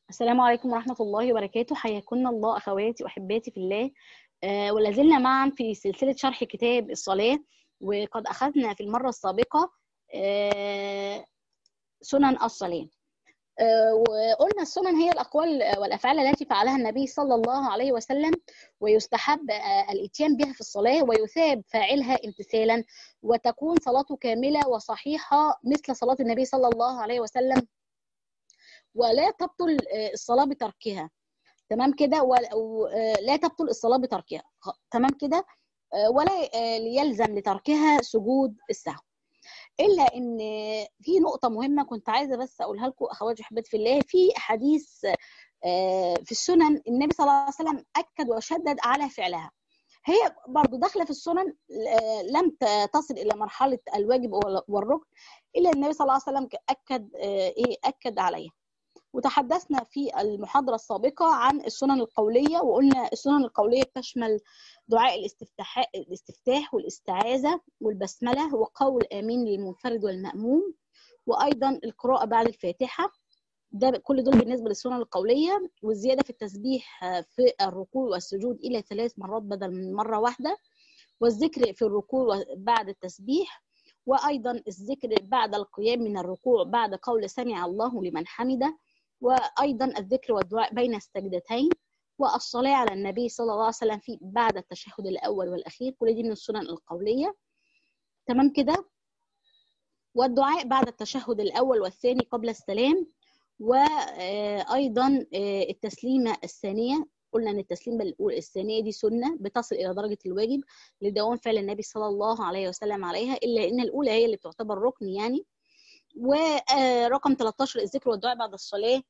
السلام عليكم ورحمة الله وبركاته. حياكم الله أخواتي وأحباتي في الله. ولا زلنا معا في سلسلة شرح كتاب الصلاة، وقد أخذنا في المرة السابقة سنن الصلاة. وقلنا السنن هي الأقوال والأفعال التي فعلها النبي صلى الله عليه وسلم، ويستحب الإتيان بها في الصلاة، ويثاب فاعلها امتثالا، وتكون صلاته كاملة وصحيحة مثل صلاة النبي صلى الله عليه وسلم، ولا تبطل الصلاة بتركها. تمام كده؟ ولا تبطل الصلاة بتركها. تمام كده؟ ولا يلزم لتركها سجود السهو. إلا إن في نقطة مهمة كنت عايزة بس أقولها لكم أخواتي وحبيبتي في الله. في حديث في السنن النبي صلى الله عليه وسلم أكد وشدد على فعلها. هي برضو داخلة في السنن، لم تصل إلى مرحلة الواجب والركن، إلا النبي صلى الله عليه وسلم أكد عليها. وتحدثنا في المحاضرة السابقة عن السنن القولية، وقلنا السنن القولية بتشمل دعاء الاستفتاح والاستعاذة والبسملة وقول آمين للمنفرد والمأموم، وأيضا القراءة بعد الفاتحة. ده كل دول بالنسبة للسنن القولية، والزيادة في التسبيح في الركوع والسجود إلى 3 مرات بدل من مرة واحدة، والذكر في الركوع بعد التسبيح، وأيضا الذكر بعد القيام من الركوع بعد قول سمع الله لمن حمده، وأيضا الذكر والدعاء بين السجدتين، والصلاة على النبي صلى الله عليه وسلم في بعد التشهد الأول والأخير. كل دي من السنن القولية. تمام كده؟ والدعاء بعد التشهد الأول والثاني قبل السلام، وأيضا التسليمة الثانية. قلنا ان التسليمه الثانيه دي سنه بتصل الى درجه الواجب لدوام فعل النبي صلى الله عليه وسلم عليها، الا ان الاولى هي اللي بتعتبر ركن يعني. ورقم 13 الذكر والدعاء بعد الصلاه.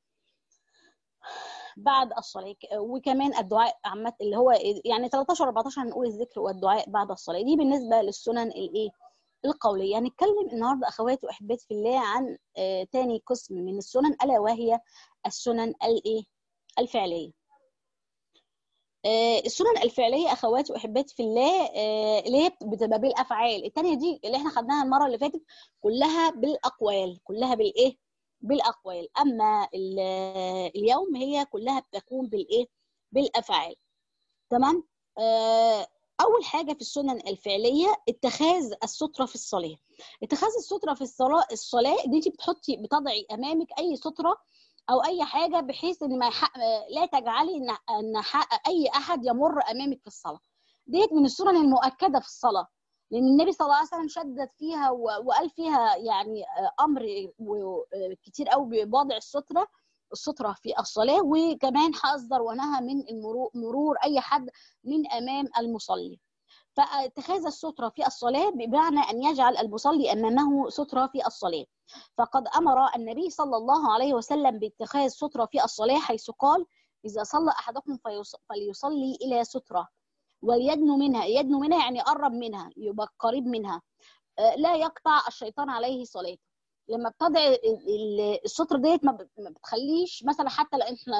وكمان الدعاء عامه اللي هو يعني 13 14 هنقول الذكر والدعاء بعد الصلاه. دي بالنسبه للسنن القوليه. هنتكلم النهارده اخواتي واحباتي في الله عن تاني قسم من السنن، الا وهي السنن الفعليه. السنن الفعليه اخواتي واحباتي في الله اللي هي بتبقى بالافعال. الثانيه دي اللي احنا خدناها المره اللي فاتت كلها بالاقوال، كلها بالاقوال. اما اليوم هي كلها بتكون بالافعال. تمام. اول حاجه في السنن الفعليه اتخاذ الستره في الصلاه. اتخاذ الستره في الصلاه دي انت بتضعي امامك اي ستره او اي حاجه، بحيث ان ما لا تجعلي ان اي احد يمر امامك في الصلاه. ديت من السنن المؤكده في الصلاه، لان النبي صلى الله عليه وسلم شدد فيها وقال فيها يعني امر كتير قوي بوضع الستره في الصلاه، وكمان حذر ونهى من مرور اي حد من امام المصلي. فاتخاذ السترة في الصلاة بمعنى أن يجعل المصلي أمامه سترة في الصلاة. فقد أمر النبي صلى الله عليه وسلم باتخاذ سترة في الصلاة، حيث قال: إذا صلى أحدكم فليصلي إلى سترة وليدنو منها. يدنو منها يعني قرب منها، يبقى قريب منها، لا يقطع الشيطان عليه صلاته. لما بتضع السترة ديت ما بتخليش مثلا، حتى لو احنا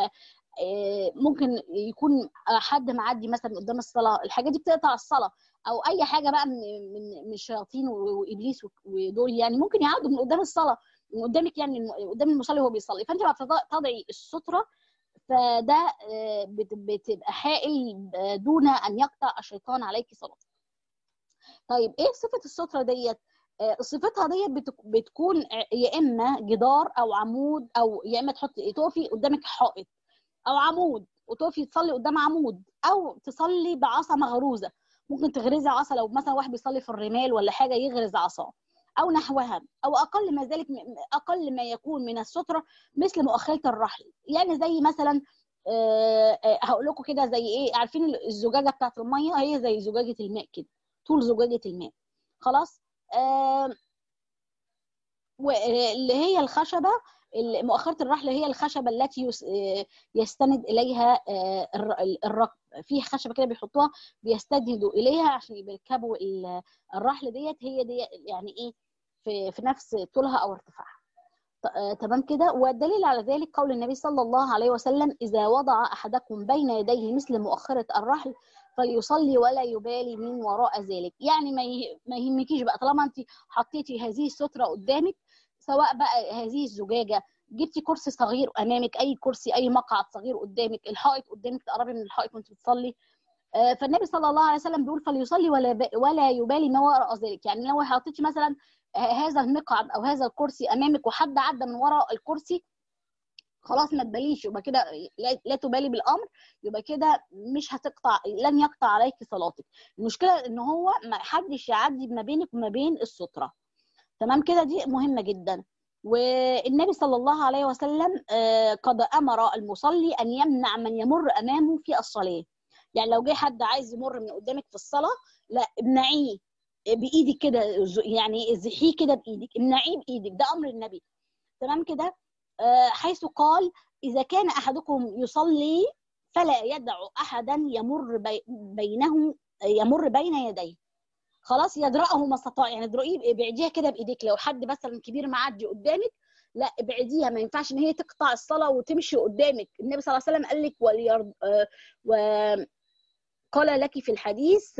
ممكن يكون حد معدي مثلا قدام الصلاه، الحاجه دي بتقطع الصلاه، او اي حاجه بقى من الشياطين وابليس ودول، يعني ممكن يعدوا من قدام الصلاه، من قدامك، يعني قدام المصلي وهو بيصلي. فانت بقى تضعي الستره، فده بتبقى حائل دون ان يقطع الشيطان عليك صلاتك. طيب ايه صفه الستره ديت؟ صفتها ديت بتكون يا اما جدار او عمود، او يا اما تقفي قدامك حائط او عمود وتقفي تصلي قدام عمود، او تصلي بعصا مغروزه. ممكن تغرزي عصا، لو مثلا واحد بيصلي في الرمال ولا حاجه يغرز عصا او نحوها، او اقل ما ذلك، اقل ما يكون من الستره مثل مؤخره الرحل. يعني زي مثلا هقول لكم كده زي ايه، عارفين الزجاجه بتاعت الميه؟ هي زي زجاجه الماء كده، طول زجاجه الماء. خلاص. واللي هي الخشبه، مؤخرة الرحل هي الخشبة التي يستند إليها الركب. في خشبة كده بيحطوها بيستندوا إليها عشان يركبوا الرحل ديت. هي دي يعني إيه، في نفس طولها أو ارتفاعها. تمام كده. والدليل على ذلك قول النبي صلى الله عليه وسلم: إذا وضع أحدكم بين يديه مثل مؤخرة الرحل فليصلي ولا يبالي من وراء ذلك. يعني ما يهمكيش بقى، طالما أنت حطيتي هذه السترة قدامك، سواء بقى هذه الزجاجة جبتي كرسي صغير امامك، اي كرسي، اي مقعد صغير قدامك، الحائط قدامك، تقربي من الحائط وانت بتصلي. فالنبي صلى الله عليه وسلم بيقول فليصلي ولا يبالي ما وراء ذلك. يعني لو حطيتي مثلا هذا المقعد او هذا الكرسي امامك وحد عدى من وراء الكرسي، خلاص ما تباليش، يبقى كده لا تبالي بالامر، يبقى كده مش هتقطع، لن يقطع عليك صلاتك. المشكله ان هو ما حدش يعدي ما بينك وما بين الستره. تمام كده، دي مهمه جدا. والنبي صلى الله عليه وسلم قد امر المصلي ان يمنع من يمر امامه في الصلاه. يعني لو جه حد عايز يمر من قدامك في الصلاه، لا امنعيه بايدك كده، يعني ازحيه كده بايدك، امنعيه بايدك، ده امر النبي. تمام كده. حيث قال اذا كان احدكم يصلي فلا يدع احدا يمر بين يديه. خلاص، يدرأه ما استطاع، يعني ادرئيه، ابعديها كده بايديك. لو حد مثلا كبير معدي قدامك، لا ابعديها، ما ينفعش ان هي تقطع الصلاه وتمشي قدامك. النبي صلى الله عليه وسلم قال لك وقال لك في الحديث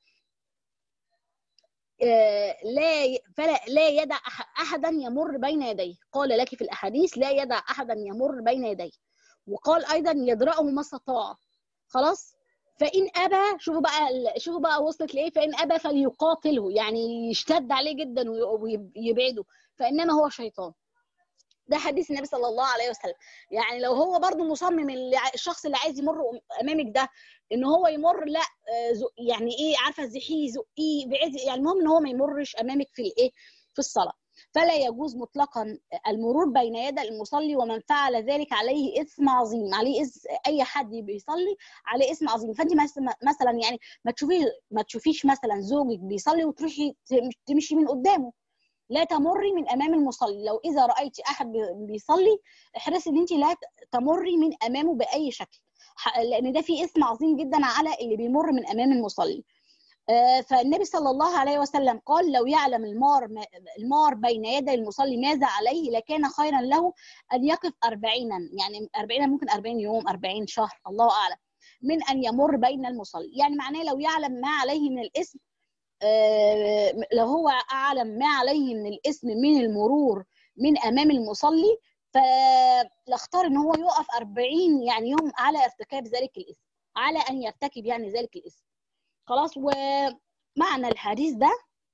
لا يدع احدا يمر بين يديه. قال لك في الاحاديث لا يدع احدا يمر بين يديه، وقال ايضا يدرأه ما استطاع. خلاص. فان ابى، شوفوا بقى وصلت لايه، فان ابى فليقاتله، يعني يشتد عليه جدا ويبعده، فانما هو شيطان. ده حديث النبي صلى الله عليه وسلم. يعني لو هو برضو مصمم الشخص اللي عايز يمر امامك ده ان هو يمر، لا يعني ايه، عارفه، زحيه، زقيه، بعيد، يعني المهم ان هو ما يمرش امامك في الايه، في الصلاه. فلا يجوز مطلقا المرور بين يدي المصلي، ومن فعل ذلك عليه اثم عظيم، عليه اي حد بيصلي عليه اثم عظيم. فانت مثلا يعني ما تشوفيش مثلا زوجك بيصلي وتروحي تمشي من قدامه. لا تمري من امام المصلي. لو اذا رايتي احد بيصلي، احرصي ان انت لا تمري من امامه باي شكل، لان ده فيه اسم عظيم جدا على اللي بيمر من امام المصلي. فالنبي صلى الله عليه وسلم قال لو يعلم المار بين يدي المصلي ماذا عليه لكان خيرا له ان يقف 40، يعني 40 ممكن 40 يوم، 40 شهر، الله اعلم، من ان يمر بين المصلي. يعني معناه لو يعلم ما عليه من الاسم، لو هو أعلم ما عليه من الإثم من المرور من أمام المصلي، فلاختار إن هو يقف 40 يعني يوم على ارتكاب ذلك الإثم، على أن يرتكب يعني ذلك الإثم. خلاص. ومعنى الحديث ده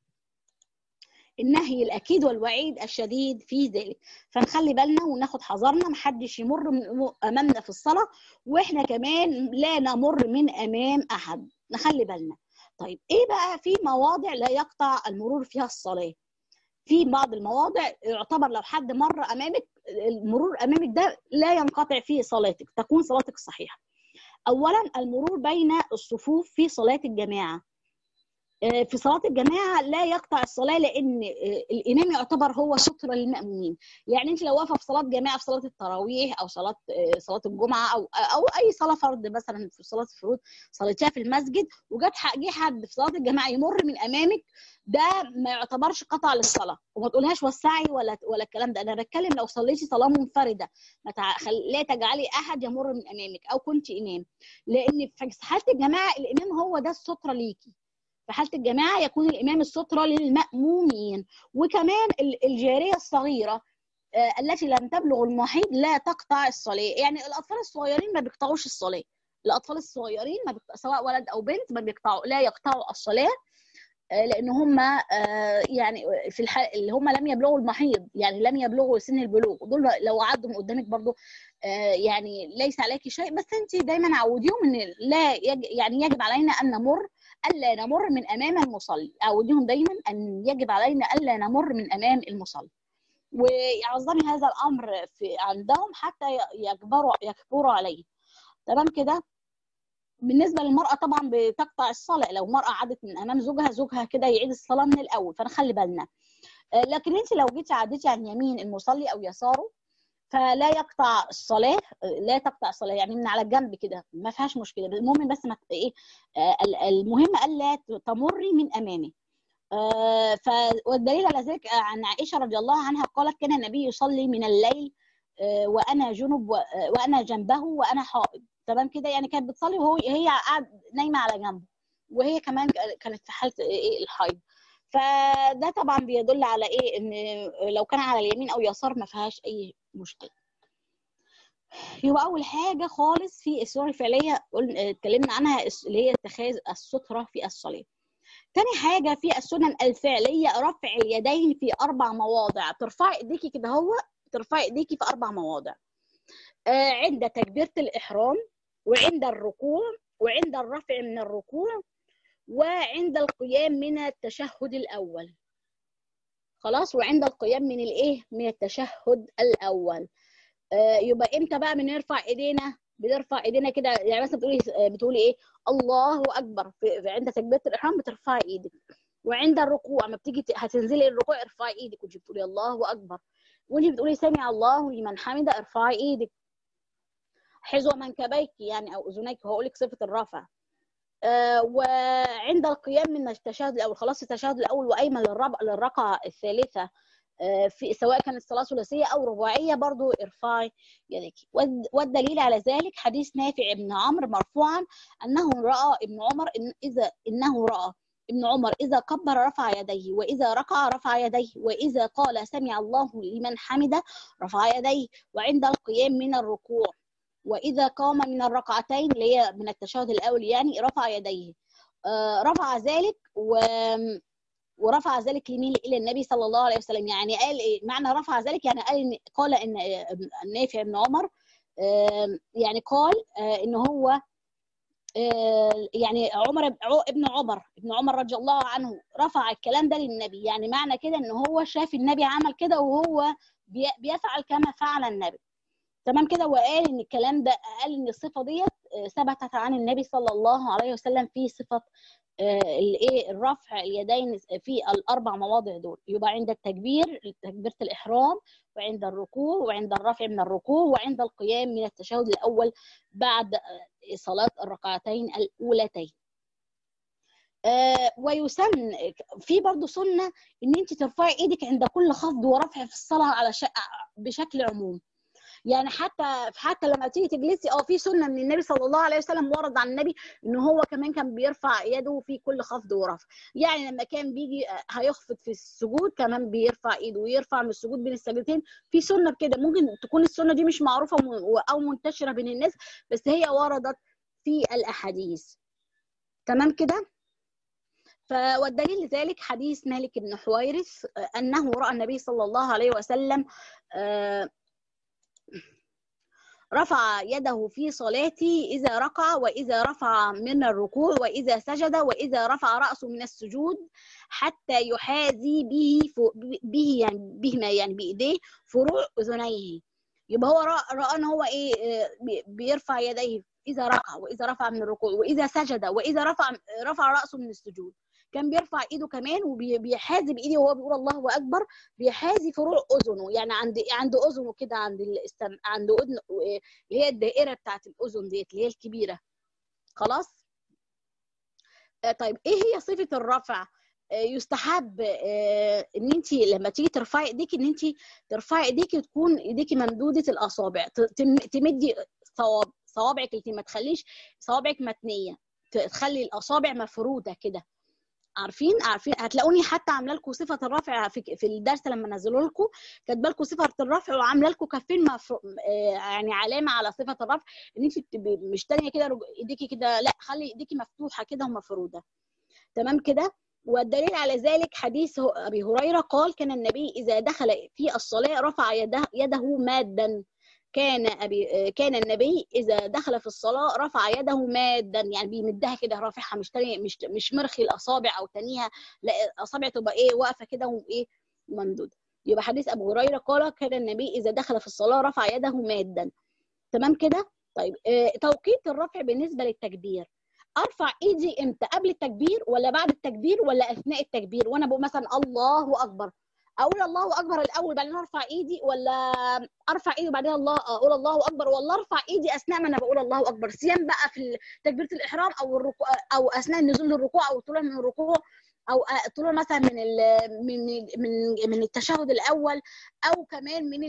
النهي الأكيد والوعيد الشديد في ذلك. فنخلي بالنا وناخد حذرنا، محدش يمر من أمامنا في الصلاة، وإحنا كمان لا نمر من أمام أحد، نخلي بالنا. طيب ايه بقى في مواضع لا يقطع المرور فيها الصلاة؟ في بعض المواضع يعتبر لو حد مر امامك، المرور امامك ده لا ينقطع فيه صلاتك، تكون صلاتك صحيحة. اولا المرور بين الصفوف في صلاة الجماعة. في صلاة الجماعة لا يقطع الصلاة، لأن الإمام يعتبر هو سترة للمأمومين. يعني أنت لو واقفة في صلاة جماعة، في صلاة التراويح أو صلاة الجمعة أو أي صلاة فرض، مثلا في صلاة الفروض صليتيها في المسجد، جه حد في صلاة الجماعة يمر من أمامك، ده ما يعتبرش قطع للصلاة. وما تقولهاش وسعي ولا الكلام ده. أنا بتكلم لو صليتي صلاة منفردة، لا تجعلي أحد يمر من أمامك أو كنت إمام، لأن في حالة الجماعة الإمام هو ده السترة ليكي. في حالة الجماعة يكون الإمام السترة للمأمومين. وكمان الجارية الصغيرة التي لم تبلغ المحيض لا تقطع الصلاة. يعني الأطفال الصغيرين ما بيقطعوش الصلاة، الأطفال الصغيرين سواء ولد أو بنت ما بيقطعوا، لا يقطعوا الصلاة، لأن هم يعني في اللي هم لم يبلغوا المحيض، يعني لم يبلغوا سن البلوغ، دول لو عدوا من قدامك برضو يعني ليس عليك شيء، بس انت دايما عوديهم ان لا يعني يجب علينا ان الا نمر من امام المصلي. عوديهم دايما ان يجب علينا الا نمر من امام المصلي، ويعظمي هذا الامر عندهم حتى يكبروا عليه. تمام كده. بالنسبه للمراه طبعا بتقطع الصلاه، لو مراه عدت من امام زوجها كده يعيد الصلاه من الاول، فنخلي بالنا. لكن انت لو جيتي عديتي عن يمين المصلي او يساره فلا يقطع الصلاه، لا تقطع الصلاه، يعني من على الجنب كده ما فيهاش مشكله. المهم بس ما ايه، المهم الا تمري من امامه. والدليل على ذلك عن عائشه رضي الله عنها قالت كان النبي يصلي من الليل وانا جنب وانا جنبه وانا حائض. تمام كده، يعني كانت بتصلي وهي قاعده نايمه على جنبه، وهي كمان كانت في حاله ايه، الحيض. فده طبعا بيدل على ايه؟ ان لو كان على اليمين او يسار ما فيهاش اي مشكله. يبقى اول حاجه خالص في الصور الفعليه اتكلمنا عنها اللي هي اتخاذ الستره في الصلاه. تاني حاجه في السنن الفعليه رفع اليدين في 4 مواضع. ترفعي ايديكي كده، هو ترفعي ايديكي في 4 مواضع، عند تكبيره الاحرام، وعند الركوع، وعند الرفع من الركوع، وعند القيام من التشهد الاول. خلاص، وعند القيام من الايه؟ من التشهد الاول. يبقى امتى بقى بنرفع ايدينا؟ بنرفع ايدينا كده، يعني مثلا بتقولي ايه؟ الله اكبر. عند تكبيره الاحرام بترفعي ايدك. وعند الركوع ما بتيجي هتنزلي الركوع ارفعي ايدك وانت بتقولي الله اكبر. وانت بتقولي سمع الله لمن حمده ارفعي ايدك. حذو منكبيك يعني او اذنيك، هقول لك صفه الرفع. وعند القيام من التشهد الاول، خلاص التشهد الاول وايمن للركعه الثالثه، في سواء كانت صلاه ثلاثيه او رباعيه برضو ارفعي يديك. والدليل على ذلك حديث نافع بن عمرو مرفوعا انه راى ابن عمر اذا كبر رفع يديه، واذا ركع رفع يديه، واذا قال سمع الله لمن حمده رفع يديه، وعند القيام من الركوع، واذا قام من الركعتين اللي هي من التشهد الاول يعني رفع يديه. رفع ذلك ورفع ذلك لمين؟ الى النبي صلى الله عليه وسلم. يعني قال ايه معنى رفع ذلك؟ يعني قال ان نافع بن عمر يعني قال ان هو يعني ابن عمر رضي الله عنه رفع الكلام ده للنبي. يعني معنى كده ان هو شاف النبي عمل كده وهو بيفعل كما فعل النبي. تمام كده. وقال ان الكلام ده، قال ان الصفه ديت ثبتت عن النبي صلى الله عليه وسلم في صفه الايه؟ الرفع اليدين في ال4 مواضع دول. يبقى عند التكبير، تكبيره الاحرام، وعند الركوع، وعند الرفع من الركوع، وعند القيام من التشهد الاول بعد صلاه الركعتين الاولتين. ويسن في برضو سنه ان انت ترفعي ايدك عند كل خفض ورفع في الصلاه على بشكل عموم. يعني حتى لما تيجي تجلسي في سنه من النبي صلى الله عليه وسلم ورد عن النبي ان هو كمان كان بيرفع يده في كل خفض ورفع. يعني لما كان بيجي هيخفض في السجود كمان بيرفع ايده ويرفع من السجود بين السجدتين. في سنه بكده، ممكن تكون السنه دي مش معروفه او منتشره بين الناس، بس هي وردت في الاحاديث. تمام كده. والدليل لذلك حديث مالك بن حويرث انه راى النبي صلى الله عليه وسلم رفع يده في صلاته إذا ركع، وإذا رفع من الركوع، وإذا سجد، وإذا رفع رأسه من السجود، حتى يحاذي به يعني بهما يعني بإيديه فروع أذنيه. يبقى هو رأى ان هو ايه؟ بيرفع يديه إذا ركع، وإذا رفع من الركوع، وإذا سجد، وإذا رفع رأسه من السجود. كان بيرفع ايده كمان وبيحاذي بايده وهو بيقول الله اكبر، بيحاذي فروع اذنه، يعني عند اذنه كده، عند اذن اللي هي الدائره بتاعت الاذن ديت اللي هي الكبيره. خلاص. طيب ايه هي صفه الرفع؟ يستحب ان انت لما تيجي ترفعي ايديك ان انت ترفعي ايديك تكون ايديك ممدوده الاصابع، تمدي صوابعك، ما تخليش صوابعك متنيه، تخلي الاصابع مفروده كده. عارفين هتلاقوني حتى عامله لكم صفه الرفع في الدرس لما نزلوا لكم، كاتبه لكم صفه الرفع وعامله لكم كفين يعني علامه على صفه الرفع، ان انت مش تانيه كده ايديكي كده، لا، خلي ايديكي مفتوحه كده ومفروده. تمام كده. والدليل على ذلك حديث ابي هريره قال كان النبي اذا دخل في الصلاه رفع يده مادا. كان النبي اذا دخل في الصلاه رفع يده مادا، يعني بيمدها كده رافعها، مش مرخي الاصابع او تانيها، لا، الاصابع تبقى ايه؟ واقفه كده وايه؟ ممدوده. يبقى حديث ابو هريره قال كان النبي اذا دخل في الصلاه رفع يده مادا. تمام كده. طيب توقيت الرفع بالنسبه للتكبير، ارفع ايدي امتى؟ قبل التكبير ولا بعد التكبير ولا اثناء التكبير؟ وانا بقول مثلا الله اكبر، اقول الله اكبر الاول بعدين ارفع ايدي، ولا ارفع ايدي وبعدين اقول الله اكبر، ولا ارفع ايدي اثناء ما انا بقول الله اكبر؟ سيان بقى في تكبيره الاحرام او الركوع، او اثناء النزول للركوع او الطلوع من الركوع، او الطلوع مثلا من التشهد الاول، او كمان من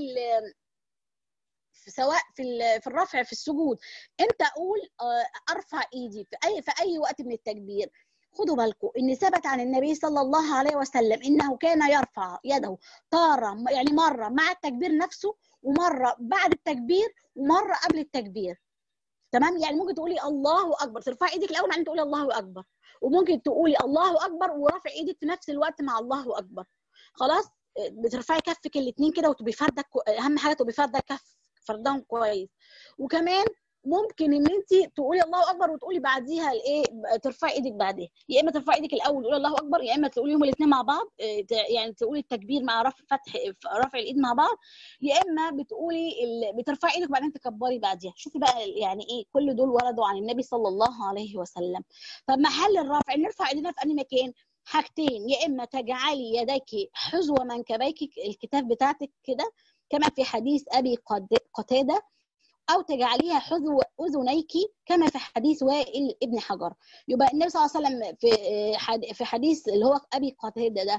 سواء في الرفع في السجود. امتى اقول ارفع ايدي؟ في اي وقت من التكبير، خدوا بالكم ان ثبت عن النبي صلى الله عليه وسلم انه كان يرفع يده تارة، يعني مره مع التكبير نفسه، ومره بعد التكبير، ومره قبل التكبير. تمام؟ يعني ممكن تقولي الله اكبر، ترفعي ايدك الاول بعدين تقولي الله اكبر، وممكن تقولي الله اكبر ورافع ايدك في نفس الوقت مع الله اكبر. خلاص؟ بترفعي كفك الاثنين كده وتبقي فارده، اهم حاجه تبقي فارده كف، فردهم كويس. وكمان ممكن ان انت تقولي الله اكبر وتقولي بعديها الايه، ترفعي ايدك بعديها، يا اما ترفعي ايدك الاول وتقولي الله اكبر، يا اما تقوليهم الاثنين مع بعض، يعني تقولي التكبير مع رفع الايد مع بعض، يا اما بترفعي ايدك وبعدين تكبري بعديها. شوفي بقى يعني ايه، كل دول وردوا عن النبي صلى الله عليه وسلم. طب محل الرفع نرفع ايدينا في اي مكان؟ حاجتين، يا اما تجعلي يديك حذو منكبيك، الكتاف بتاعتك كده كما في حديث ابي قتاده، او تجعليها حذو اذنيك كما في حديث وائل ابن حجر. يبقى النبي صلى الله عليه وسلم في حديث اللي هو ابي قتاده ده،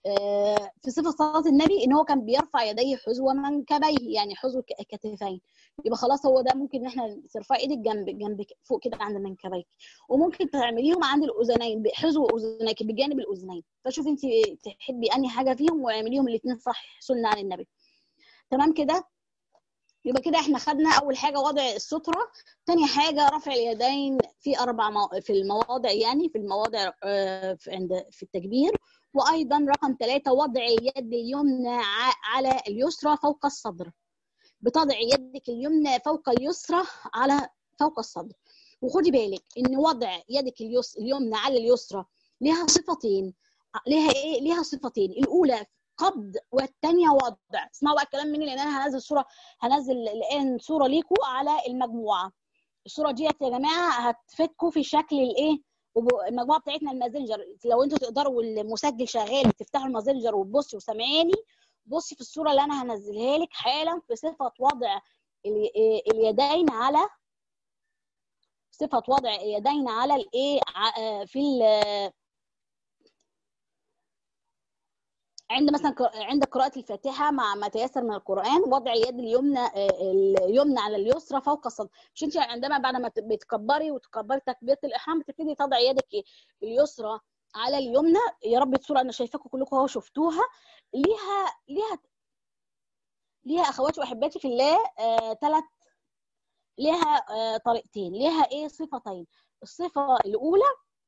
في صفه صلاه النبي ان هو كان بيرفع يديه حذو منكبيه، يعني حذو كتفين. يبقى خلاص هو ده ممكن ان احنا ترفعي ايدك جنب فوق كده عند منكبيك، وممكن تعمليهم عند الاذنين بحذو اذنيك بجانب الاذنين. فشوفي انت تحبي انهي حاجه فيهم واعمليهم الاثنين صح، سنه عن النبي. تمام كده؟ يبقى كده احنا خدنا اول حاجه وضع الستره، ثاني حاجه رفع اليدين في في المواضع، يعني في المواضع في التكبير. وايضا رقم 3 وضع يد اليمنى على اليسرى فوق الصدر، بتضع يدك اليمنى فوق اليسرى على فوق الصدر. وخدي بالك ان وضع يدك اليمنى على اليسرى لها صفتين، لها صفتين، الاولى قبض والثانيه وضع. اسمعوا بقى الكلام مني لان انا هنزل الان صوره ليكم على المجموعه. الصوره ديت يا جماعه هتفيدكم في شكل الايه، المجموعه بتاعتنا الماسنجر. لو انتوا تقدروا والمسجل شغال تفتحوا الماسنجر وتبصوا وسامعاني، بصي في الصوره اللي انا هنزلها لك حالا في صفه وضع اليدين على الايه، عند قراءة الفاتحة مع ما تيسر من القرآن، وضع اليد اليمنى على اليسرى فوق الصدر. مش انت عندما بعد ما بتكبري تكبيرة الإحرام بتبتدي تضع يدك اليسرى على اليمنى؟ يا رب الصورة انا شايفاكم كلكم اهو شفتوها. ليها اخواتي واحباتي في الله ليها طريقتين، ليها ايه، صفتين. الصفة الأولى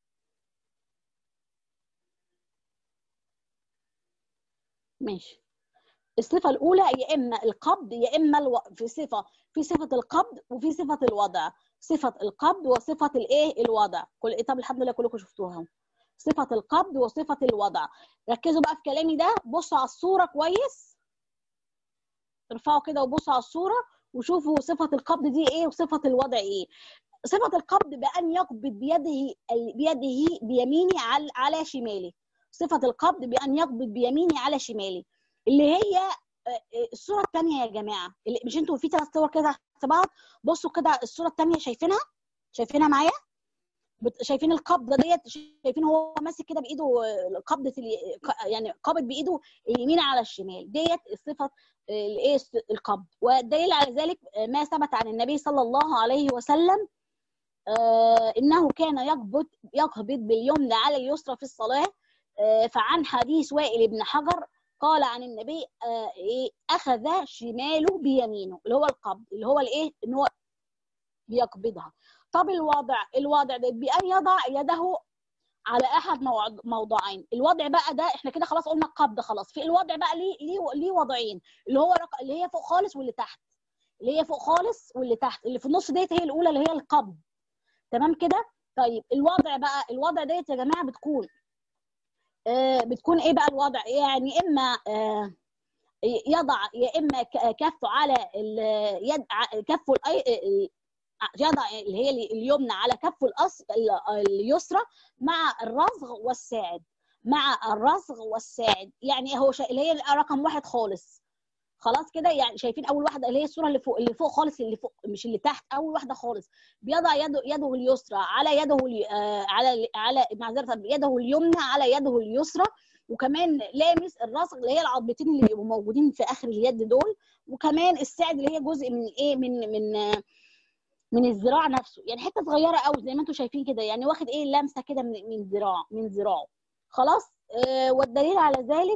ماشي، الصفة الأولى يا إما القبض يا إما في صفة القبض وفي صفة الوضع، صفة القبض وصفة الإيه، الوضع. طب الحمد لله كلكم شفتوها، صفة القبض وصفة الوضع. ركزوا بقى في كلامي ده، بصوا على الصورة كويس، ارفعوا كده وبصوا على الصورة وشوفوا صفة القبض دي إيه وصفة الوضع إيه. صفة القبض بأن يقبض بيده بيمينه على شماله. صفة القبض بأن يقبض بيمينه على شماله، اللي هي الصورة الثانية يا جماعة. مش انتوا في 3 صور كده تحت بعض؟ بصوا كده الصورة الثانية، شايفينها معايا؟ شايفين القبضة ديت؟ شايفين هو ماسك كده بإيده قبضة يعني قابض بإيده اليمين على الشمال، ديت صفة الايه، القبض. والدليل على ذلك ما ثبت عن النبي صلى الله عليه وسلم انه كان يقبض باليمنى على اليسرى في الصلاة. فعن حديث وائل بن حجر قال عن النبي اخذ شماله بيمينه، اللي هو القبض، اللي هو الايه، ان هو بيقبضها. طب الوضع ده بأن يضع يده على احد موضعين. الوضع بقى ده احنا كده خلاص قلنا القبض خلاص. في الوضع بقى ليه وضعين، اللي هي فوق خالص واللي تحت. اللي هي فوق خالص واللي تحت، اللي في النص ديت هي الاولى اللي هي القبض. تمام كده؟ طيب الوضع ديت يا جماعه بتكون ايه بقى الوضع؟ يعني اما يضع يا اما كفه على اليد، كفه يضع اللي هي اليمنى على كفه اليسرى مع الرزغ والساعد، يعني هو اللي هي رقم 1 خالص. خلاص كده؟ يعني شايفين اول واحده اللي هي الصوره اللي فوق خالص، اللي فوق مش اللي تحت، اول واحده خالص. بيضع يده اليسرى على يده على معذره، يده اليمنى على يده اليسرى، وكمان لامس الرزغ اللي هي العظمتين اللي بيبقوا موجودين في اخر اليد دول، وكمان الساعد اللي هي جزء من ايه، من الذراع نفسه، يعني حته صغيره قوي زي ما انتم شايفين كده، يعني واخد ايه لمسه كده من ذراعه. خلاص. والدليل على ذلك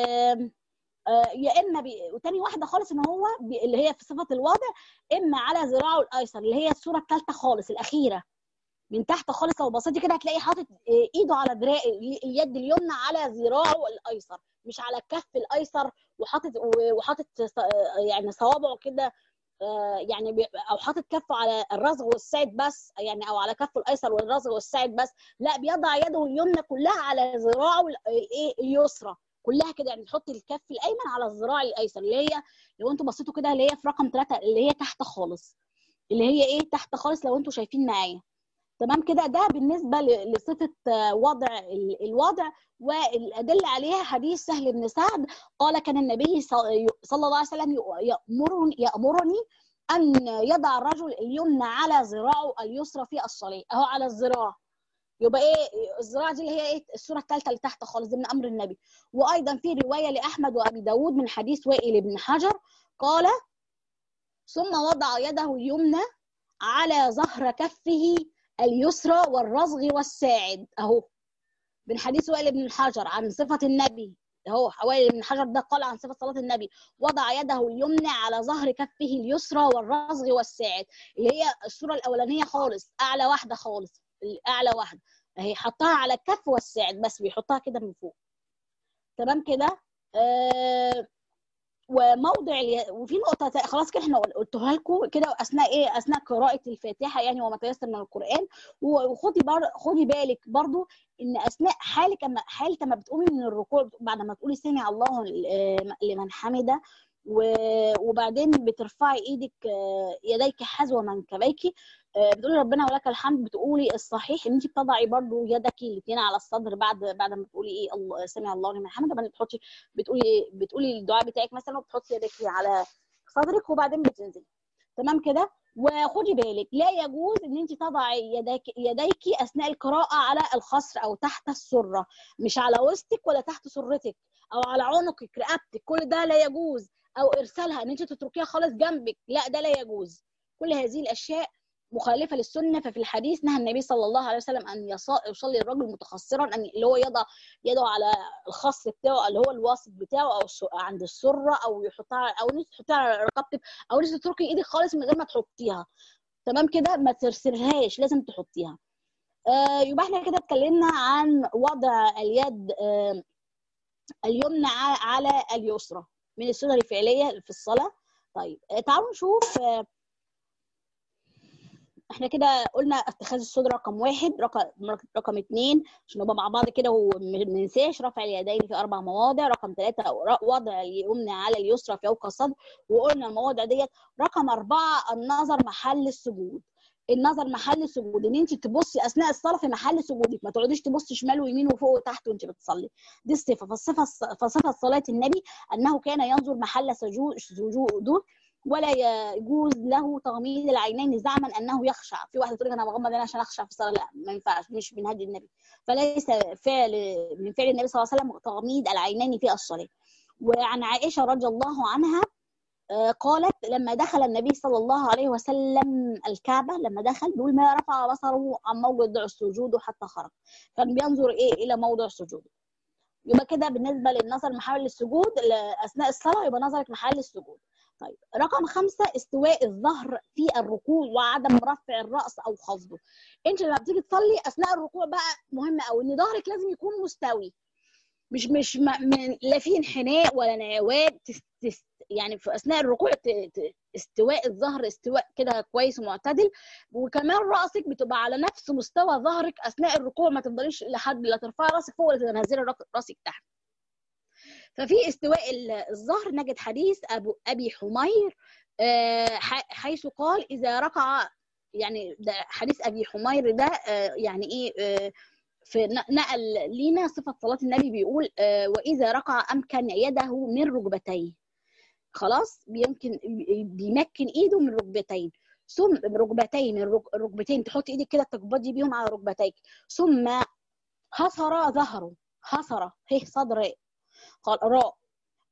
يا اما وتاني واحده خالص ان هو اللي هي في صفه الوضع، اما على ذراعه الايسر اللي هي الصوره الثالثه خالص الاخيره من تحت خالص. لو بصيتي كده هتلاقي حاطط ايده على دراع اليد اليمنى على ذراعه الايسر، مش على الكف الايسر، وحاطط يعني صوابعه كده، يعني او حاطط كفه على الرزغ والساعد بس، يعني او على كفه الايسر والرزغ والساعد بس، لا بيضع يده اليمنى كلها على ذراعه الايه اليسرى كلها كده، يعني تحط الكف الايمن على الذراع الايسر اللي هي لو انتوا بصيتوا كده اللي هي في رقم 3 اللي هي تحت خالص، اللي هي ايه تحت خالص لو انتوا شايفين معايا. تمام كده. ده بالنسبه لصفه وضع الوضع. والادله عليها حديث سهل بن سعد قال كان النبي صلى الله عليه وسلم يامرني ان يضع الرجل اليمنى على ذراعه اليسرى في الصلاه، اهو على الذراع. يبقى ايه الذراع دي اللي هي ايه السوره الثالثه اللي تحت خالص، دي من امر النبي. وايضا في روايه لاحمد وابي داود من حديث وائل بن حجر قال ثم وضع يده اليمنى على ظهر كفه اليسرى والرزغ والساعد، اهو من حديث وائل بن الحجر عن صفه النبي. اهو وائل بن الحجر ده قال عن صفه صلاه النبي وضع يده اليمنى على ظهر كفه اليسرى والرزغ والساعد، اللي هي الصوره الاولانيه خالص، اعلى واحده خالص، اعلى واحده اهي حطها على الكف والساعد بس، بيحطها كده من فوق. تمام كده. وموضع وفي نقطه خلاص كده احنا قلتها لكم كده اثناء قراءه الفاتحه يعني وما تيسر من القران. خدي بالك برضو ان اثناء حالك ما بتقومي من الركوع بعد ما تقولي سمع الله لمن حمده، وبعدين بترفعي ايدك يديك حذو منكبيك، بتقولي ربنا ولك الحمد. بتقولي الصحيح ان انت بتضعي برضو يدك الاثنين على الصدر بعد ما تقولي ايه الله سمع الله لمن حمده، بعدين بتحطي بتقولي الدعاء بتاعك مثلا وبتحطي يدك على صدرك وبعدين بتنزلي. تمام كده. وخدي بالك لا يجوز ان انت تضعي يديك اثناء القراءه على الخصر او تحت السره، مش على وسطك ولا تحت سرتك او على عنقك رقبتك، كل ده لا يجوز. او ارسالها ان انت تتركيها خالص جنبك، لا ده لا يجوز. كل هذه الاشياء مخالفه للسنه. ففي الحديث نهى النبي صلى الله عليه وسلم ان يصلي الرجل متخصرا، ان اللي هو يضع يده على الخص بتاعه اللي هو الواسط بتاعه او عند السره، او يحطها او تحطيها على رقبتك، او تتركي ايدك خالص من غير ما تحطيها. تمام كده. ما ترسلهاش، لازم تحطيها. يبقى احنا كده اتكلمنا عن وضع اليد اليمنى على اليسرى من السنن الفعليه في الصلاه. طيب تعالوا نشوف. احنا كده قلنا اتخاذ الصدر رقم 1، رقم 2 عشان نبقى مع بعض كده وما ننساش رفع اليدين في 4 مواضع، رقم 3 وضع اليمنى على اليسرى فوق الصدر وقلنا المواضع ديت، رقم 4 النظر محل السجود. النظر محل السجود ان انت تبصي اثناء الصلاه في محل سجودك، ما تقعديش تبصي شمال ويمين وفوق وتحت وانت بتصلي، دي الصفه. فصفه صلاه النبي انه كان ينظر محل سجوده ولا يجوز له تغميض العينين زعما انه يخشع. في واحده تقول لك انا بغمض عيني عشان اخشع في الصلاه، لا ما ينفعش، مش من هدي النبي. فليس من فعل النبي صلى الله عليه وسلم تغميض العينين في الصلاه. وعن عائشه رضي الله عنها قالت لما دخل النبي صلى الله عليه وسلم الكعبه، لما دخل بيقول ما رفع بصره عن موضع السجود حتى خرج، كان بينظر الى موضع السجود. يبقى كده بالنسبه للنظر محل السجود اثناء الصلاه، يبقى نظرك محل السجود. طيب رقم 5 استواء الظهر في الركوع وعدم رفع الراس او خفضه. انت لما بتيجي تصلي اثناء الركوع بقى مهم قوي ان ظهرك لازم يكون مستوي، مش لا في انحناء ولا انعواج، يعني في اثناء الركوع استواء الظهر استواء كده كويس ومعتدل، وكمان راسك بتبقى على نفس مستوى ظهرك اثناء الركوع، ما تفضليش لحد لا ترفعي راسك فوق ولا تنزلي راسك تحت. ففي استواء الظهر نجد حديث ابي حمير حيث قال اذا ركع، يعني ده حديث ابي حمير ده يعني ايه في نقل لينا صفه صلاه النبي، بيقول واذا ركع امكن يده من ركبتيه. خلاص بيمكن ايده من ركبتين، ثم ركبتين الركبتين تحط ايدك كده تقبضي بيهم على ركبتيك، ثم حصر ظهره، حصر هي صدر قال راء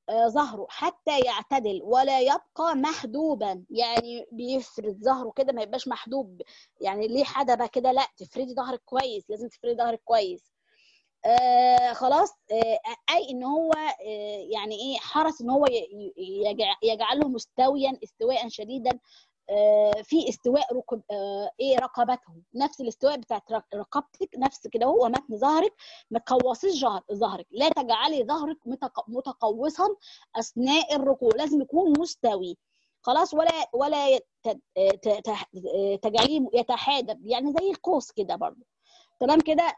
ظهره حتى يعتدل ولا يبقى محدوبا، يعني بيفرد ظهره كده ما يبقاش محدوب، يعني ليه حدبه كده، لا تفردي ظهرك كويس، لازم تفردي ظهرك كويس. خلاص. اي ان هو يعني ايه، حرص ان هو يجعله مستويا استواء شديدا، في استواء ركب ايه رقبته، نفس الاستواء بتاعت رقبتك، نفس كده هو متن ظهرك. ما تقوصيش ظهرك، لا تجعلي ظهرك متقوسا اثناء الركوع، لازم يكون مستوي. خلاص. ولا تجعليه يتحادب، يعني زي القوس كده برضه. تمام كده.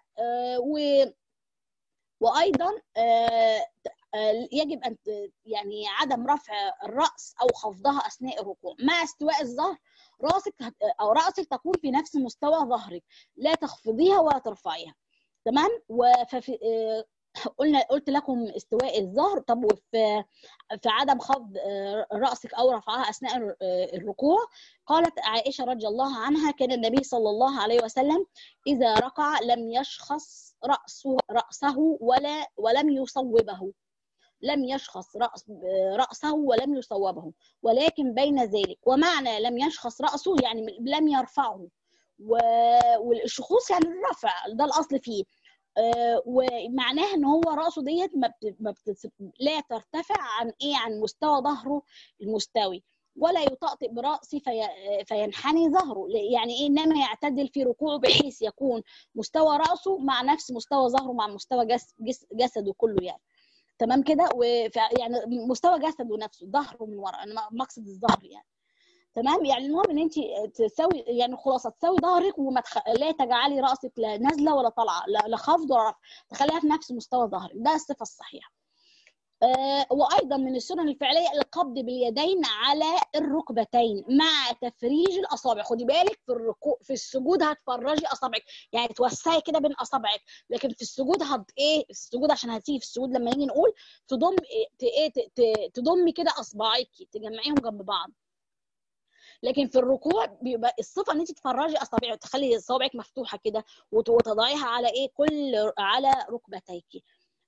وايضا يجب ان يعني عدم رفع الراس او خفضها اثناء الركوع. مع استواء الظهر راسك تكون في نفس مستوى ظهرك، لا تخفضيها ولا ترفعيها. تمام. وفي قلت لكم استواء الظهر. طب في عدم خفض رأسك أو رفعها أثناء الركوع، قالت عائشة رضي الله عنها: كان النبي صلى الله عليه وسلم إذا ركع لم يشخص رأسه ولم يصوبه، لم يشخص رأسه ولم يصوبه، ولكن بين ذلك. ومعنى لم يشخص رأسه يعني لم يرفعه، والشخوص يعني الرفع، ده الأصل فيه. ومعناها ان هو راسه ديت لا ترتفع عن ايه، عن مستوى ظهره المستوي، ولا يطأطئ برأسه فينحني ظهره، يعني ايه، انما يعتدل في ركوعه بحيث يكون مستوى رأسه مع نفس مستوى ظهره، مع مستوى جسده كله يعني. تمام كده. يعني مستوى جسده نفسه، ظهره من ورا، انا مقصد الظهر يعني. تمام. يعني المهم ان انت تسوي، يعني خلاصه تسوي ظهرك لا تجعلي راسك لا نازله ولا طالعه، لا خفض ولا رفع، تخليها في نفس مستوى ظهرك، ده الصفه الصحيحه. وايضا من السنن الفعليه القبض باليدين على الركبتين مع تفريج الاصابع. خدي بالك في الركوع، في السجود هتفرجي اصابعك، يعني توسعي كده بين اصابعك، لكن في السجود ايه، السجود عشان هتيجي في السجود لما نيجي نقول تضم تضمي كده اصبعيك، تجمعيهم جنب بعض. لكن في الركوع بيبقى الصفه ان انت تفرجي اصابعك، تخلي صوابعك مفتوحه كده وتضعيها على ايه، على ركبتيك،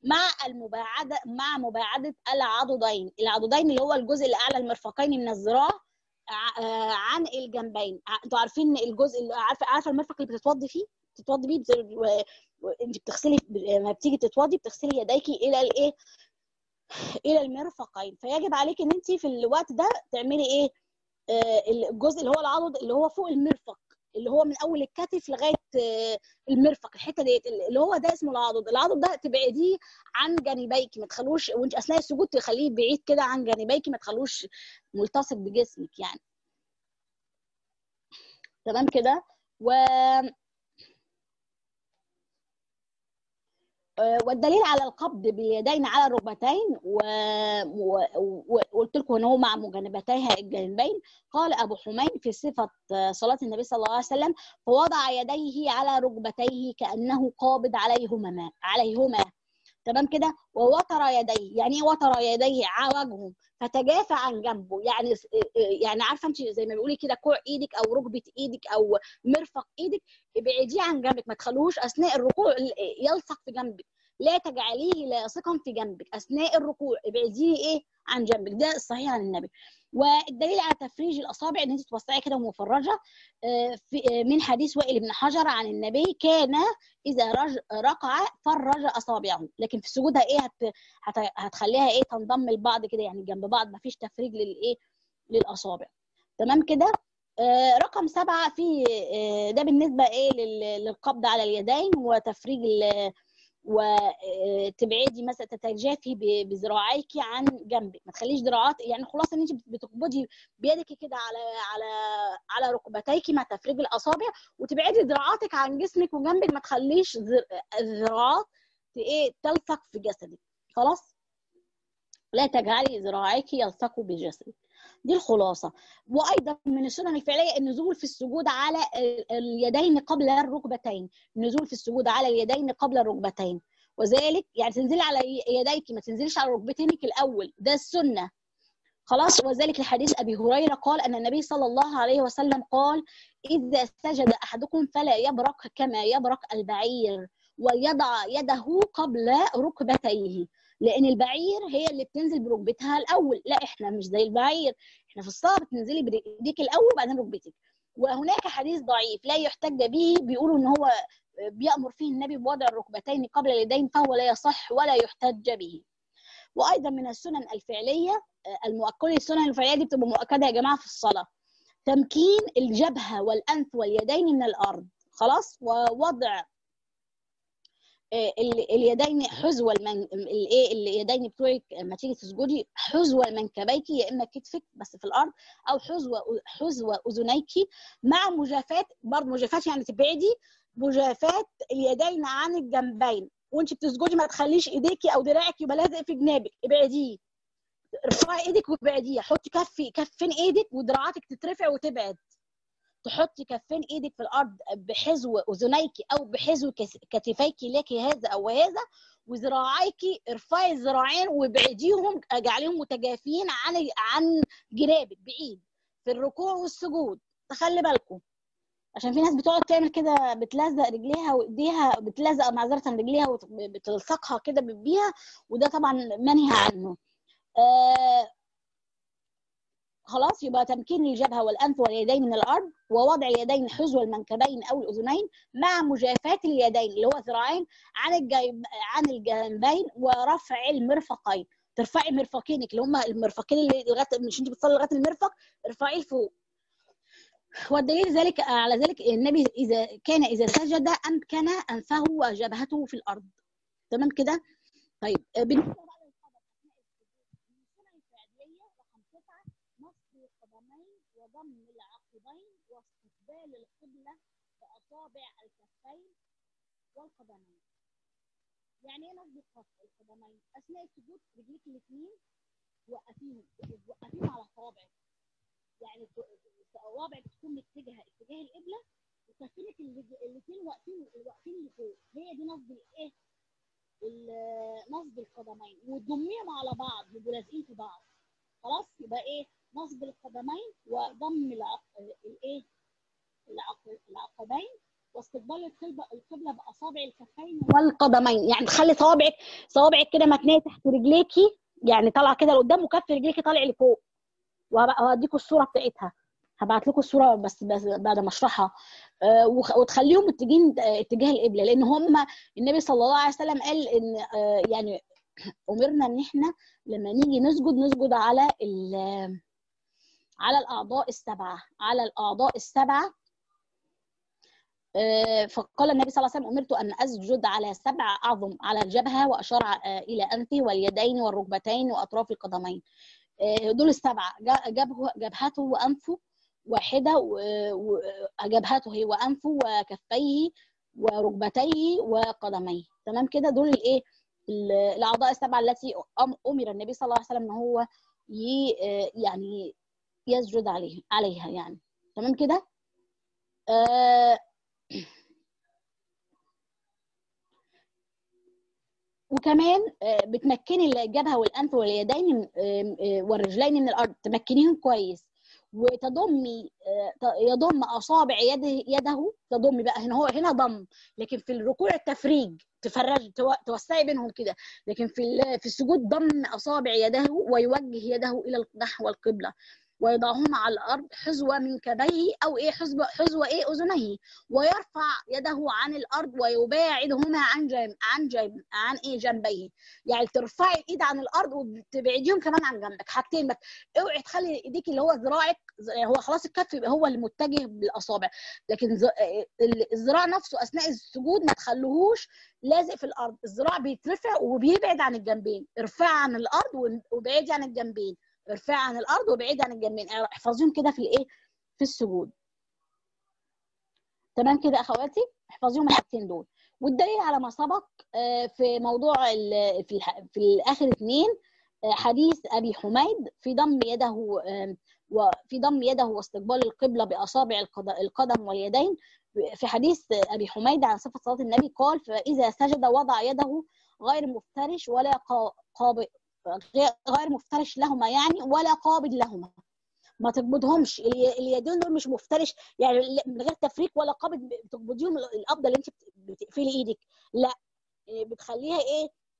مع مباعده العضدين اللي هو الجزء الاعلى المرفقين من الذراع عن الجنبين. انتوا عارفين الجزء اللي عارفه المرفق اللي بتتوضي بيه انت بتغسلي لما بتيجي تتوضي بتغسلي يديكي الى الايه، الى المرفقين. فيجب عليك ان انت في الوقت ده تعملي ايه، الجزء اللي هو العضد اللي هو فوق المرفق، اللي هو من اول الكتف لغايه المرفق، الحته ديت اللي هو ده اسمه العضد. العضد ده تبعديه عن جانبيك، ما تخلوش وانت اثناء السجود تخليه بعيد كده عن جانبيك، ما تخلوش ملتصق بجسمك يعني. تمام كده. والدليل على القبض باليدين على الركبتين وقلت لكم ان هو مع مجانبتيها الجانبين. قال ابو حميد في صفه صلاه النبي صلى الله عليه وسلم: فوضع يديه على ركبتيه كانه قابض عليهما. تمام كده. ووتر يديه، يعني ايه وتر يديه؟ عوجهم فتجافى عن جنبه، يعني عارفه انت زي ما بيقولي كده، كوع ايدك او ركبه ايدك او مرفق ايدك ابعديه عن جنبك، ما تخلوش اثناء الركوع يلصق في جنبك، لا تجعليه لاصقا في جنبك اثناء الركوع، ابعديه ايه عن جنبك، ده الصحيح عن النبي. والدليل على تفريج الاصابع ان انت توسعي كده ومفرجه، من حديث وائل بن حجر عن النبي: كان اذا ركع فرج اصابعه. لكن في السجود ايه، هتخليها ايه، تنضم لبعض كده يعني جنب بعض، ما فيش تفريج للايه، للاصابع. تمام كده. رقم 7 في ده بالنسبه ايه للقبض على اليدين وتفريج وتبعدي مثلا، تتجافي بذراعيك عن جنبك، ما تخليش ذراعات، يعني خلاص ان انت بتقبضي بيدك كده على ركبتيك مع تفريج الاصابع، وتبعدي ذراعاتك عن جسمك وجنبك، ما تخليش الذراعات ايه تلصق في جسدك. خلاص، لا تجعلي ذراعيك يلصقوا بجسدك، دي الخلاصه. وايضا من السنن الفعليه النزول في السجود على اليدين قبل الركبتين، النزول في السجود على اليدين قبل الركبتين، وذلك يعني تنزلي على يديك، ما تنزليش على ركبتينك الاول، ده السنه. خلاص. وذلك لحديث ابي هريره قال ان النبي صلى الله عليه وسلم قال: اذا سجد احدكم فلا يبرك كما يبرك البعير، ويضع يده قبل ركبتيه، لان البعير هي اللي بتنزل بركبتها الاول، لا احنا مش زي البعير، احنا في الصلاه بتنزلي بايديك الاول وبعدين ركبتك. وهناك حديث ضعيف لا يحتج به بيقولوا ان هو بيأمر فيه النبي بوضع الركبتين قبل اليدين، فهو لا يصح ولا يحتج به. وايضا من السنن الفعليه المؤكده، السنن الفعليه دي بتبقى مؤكده يا جماعه في الصلاه، تمكين الجبهه والانف واليدين من الارض، خلاص، ووضع اليدين حذو اليدين بتوعك لما تيجي تسجدي حذو منكبيك، يا اما كتفك بس في الارض، او حذو اذنيك، مع مجافات، برضه مجافات يعني تبعدي مجافات اليدين عن الجنبين، وانت بتسجدي ما تخليش ايديكي او دراعك يبقى لازق في جنابك، ابعديه، ارفعي ايدك وابعديها، حطي كفين ايدك ودراعاتك تترفع وتبعد، تحطي كفين ايدك في الارض بحذو اذنيك او بحذو كتفيك لك هذا او هذا، وذراعيك ارفعي الذراعين وابعديهم، اجعليهم متجافين عن جنابك بعيد في الركوع والسجود. تخلي بالكم عشان في ناس بتقعد تعمل كده، بتلزق رجليها وايديها، بتلزق معذره رجليها وبتلصقها كده بيها، وده طبعا منهي عنه. خلاص، يبقى تمكين الجبهه والانف واليدين من الارض، ووضع اليدين حذو المنكبين او الاذنين، مع مجافات اليدين اللي هو ذراعين عن الجنبين، ورفع المرفقين، ترفعي مرفقينك اللي هم المرفقين اللي لغايه، مش انت بتصلي لغايه المرفق، ارفعيه لفوق. والدليل ذلك على ذلك النبي اذا سجد امكن انفه وجبهته في الارض. تمام كده؟ طيب بالنسبه وضم العقبين واستقبال القبلة بأصابع الكفين والقدمين. يعني ايه نصب القدمين؟ أثناء السجود رجليك الاثنين وقفيهم على صوابعك، يعني صوابعك تكون متجهة اتجاه القبلة، وكفينك الاثنين واقفين لفوق، هي دي نصب الايه؟ نصب القدمين، وتضميهم على بعض يبقوا لازقين في بعض. خلاص، يبقى ايه؟ نصب القدمين وضم العقبين واستقبال القبلة بأصابع الكفين والقدمين، يعني تخلي صوابعك كده متنيه تحت رجليكي، يعني طالعه كده لقدام، وكف رجليكي طالع لفوق. وهديكم الصوره بتاعتها، هبعت لكم الصوره بس بعد ما اشرحها. وتخليهم متجهين اتجاه القبله، لان هم النبي صلى الله عليه وسلم قال ان يعني امرنا ان احنا لما نيجي نسجد على الاعضاء السبعه. فقال النبي صلى الله عليه وسلم امرت ان اسجد على 7 اعظم، على الجبهه، واشار الى انفه واليدين والركبتين واطراف القدمين. دول ال7، جبهته وانفه واحده، وجبهته هي وانفه وكفيه وركبتيه وقدميه. تمام كده؟ دول الايه؟ الاعضاء ال7 التي امر النبي صلى الله عليه وسلم ان هو يعني يسجد عليها يعني. تمام كده؟ وكمان بتمكني الجبهه والانف واليدين والرجلين من الارض، تمكنيهم كويس، وتضمي يضم اصابع يده، تضمي بقى هنا ضم، لكن في الركوع التفريج، تفرج توسعي بينهم كده، لكن في السجود ضم اصابع يده ويوجه يده الى نحو القبله، ويضعهما على الارض حذو منكبيه او ايه، حذو ايه اذنيه، ويرفع يده عن الارض ويباعدهما عن ايه جنبيه، يعني ترفعي الايد عن الارض وتبعديهم كمان عن جنبك، حاجتين بس. اوعي تخلي ايديك اللي هو ذراعك، هو خلاص الكف يبقى هو اللي متجه بالاصابع، لكن الذراع نفسه اثناء السجود ما تخلوهوش لازق في الارض، الذراع بيترفع وبيبعد عن الجنبين، ارفعي عن الارض وابعدي عن الجنبين، ارفعي عن الارض وابعدي عن الجنبين، احفظيهم كده في الايه؟ في السجود. تمام كده اخواتي؟ احفظيهم الحاجتين دول. والدليل على ما سبق في موضوع في الاخر 2 حديث ابي حميد في ضم يده واستقبال القبله باصابع القدم واليدين. في حديث ابي حميد عن صفه صلاه النبي قال: فاذا سجد وضع يده غير مفترش ولا قابض، غير مفترش لهما يعني ولا قابض لهما، ما تقبضهمش اليدين دول، مش مفترش يعني من غير تفريك ولا قابض بتقبضيهم القبضه اللي انت بتقفلي ايدك، لا، بتخليها ايه؟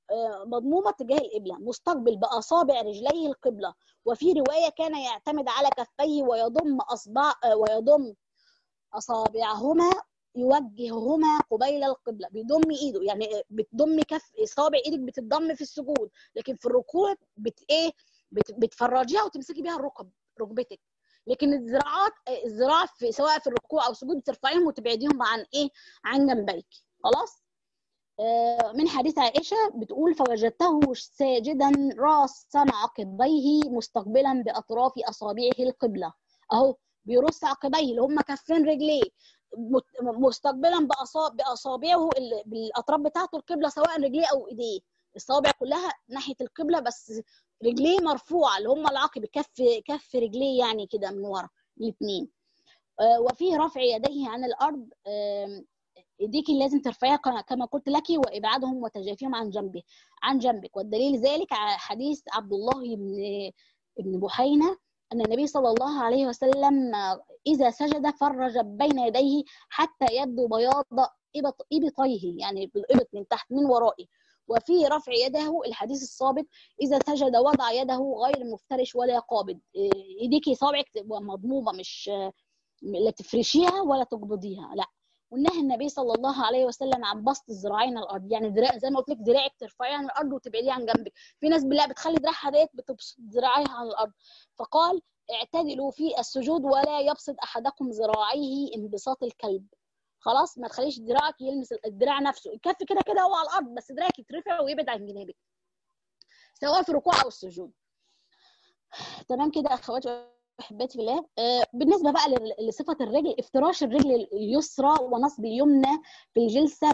مضمومه تجاه القبله، مستقبل باصابع رجليه القبله. وفي روايه كان يعتمد على كفيه ويضم اصابعهما يوجههما قبيل القبله، بيضم ايده، يعني بتضم كف صابع ايدك بتضم في السجود، لكن في الركوع بتفرجيها وتمسكي بيها ركبتك. لكن الذراع سواء في الركوع او السجود بترفعيهم وتبعديهم عن عن جنبيك. خلاص. من حديث عائشه بتقول: فوجدته ساجدا راسا عقبيه مستقبلا باطراف اصابعه القبله. اهو بيرص عقبيه اللي هم كفين رجليه مستقبلا باصابعه بالاطراف بتاعته القبله، سواء رجليه او ايديه. الصوابع كلها ناحيه القبله، بس رجليه مرفوعه اللي هم العقب، كف رجليه يعني كده من ورا الاثنين. وفيه رفع يديه عن الارض، ايديك لازم ترفعيها كما قلت لك، وابعادهم وتجافيهم عن جنبك. والدليل ذلك حديث عبد الله بن بحينه ان النبي صلى الله عليه وسلم اذا سجد فرج بين يديه حتى يبدو بياض ابطيه، يعني الابط من تحت من ورائه. وفي رفع يده الحديث السابق: اذا سجد وضع يده غير مفترش ولا قابض. ايديكي صابعك تبقى مضمومه، مش لا تفرشيها ولا تقبضيها، لا. ونهى النبي صلى الله عليه وسلم عن بسط الذراعين على الارض، يعني دراع زي ما قلت لك دراعك ترفعيه عن الارض وتبعديه عن جنبك. في ناس بالله بتخلي دراعها ديت بتبسط ذراعيها عن الارض، فقال: اعتدلوا في السجود ولا يبسط احدكم ذراعيه انبساط الكلب. خلاص، ما تخليش دراعك يلمس الدراع نفسه، الكف كده كده هو على الارض، بس دراعك يترفع ويبعد عن جنابك سواء في الركوع او السجود. تمام كده اخواتي احبتي في الله. بالنسبه بقى لصفه الرجل: افتراش الرجل اليسرى ونصب اليمنى في الجلسه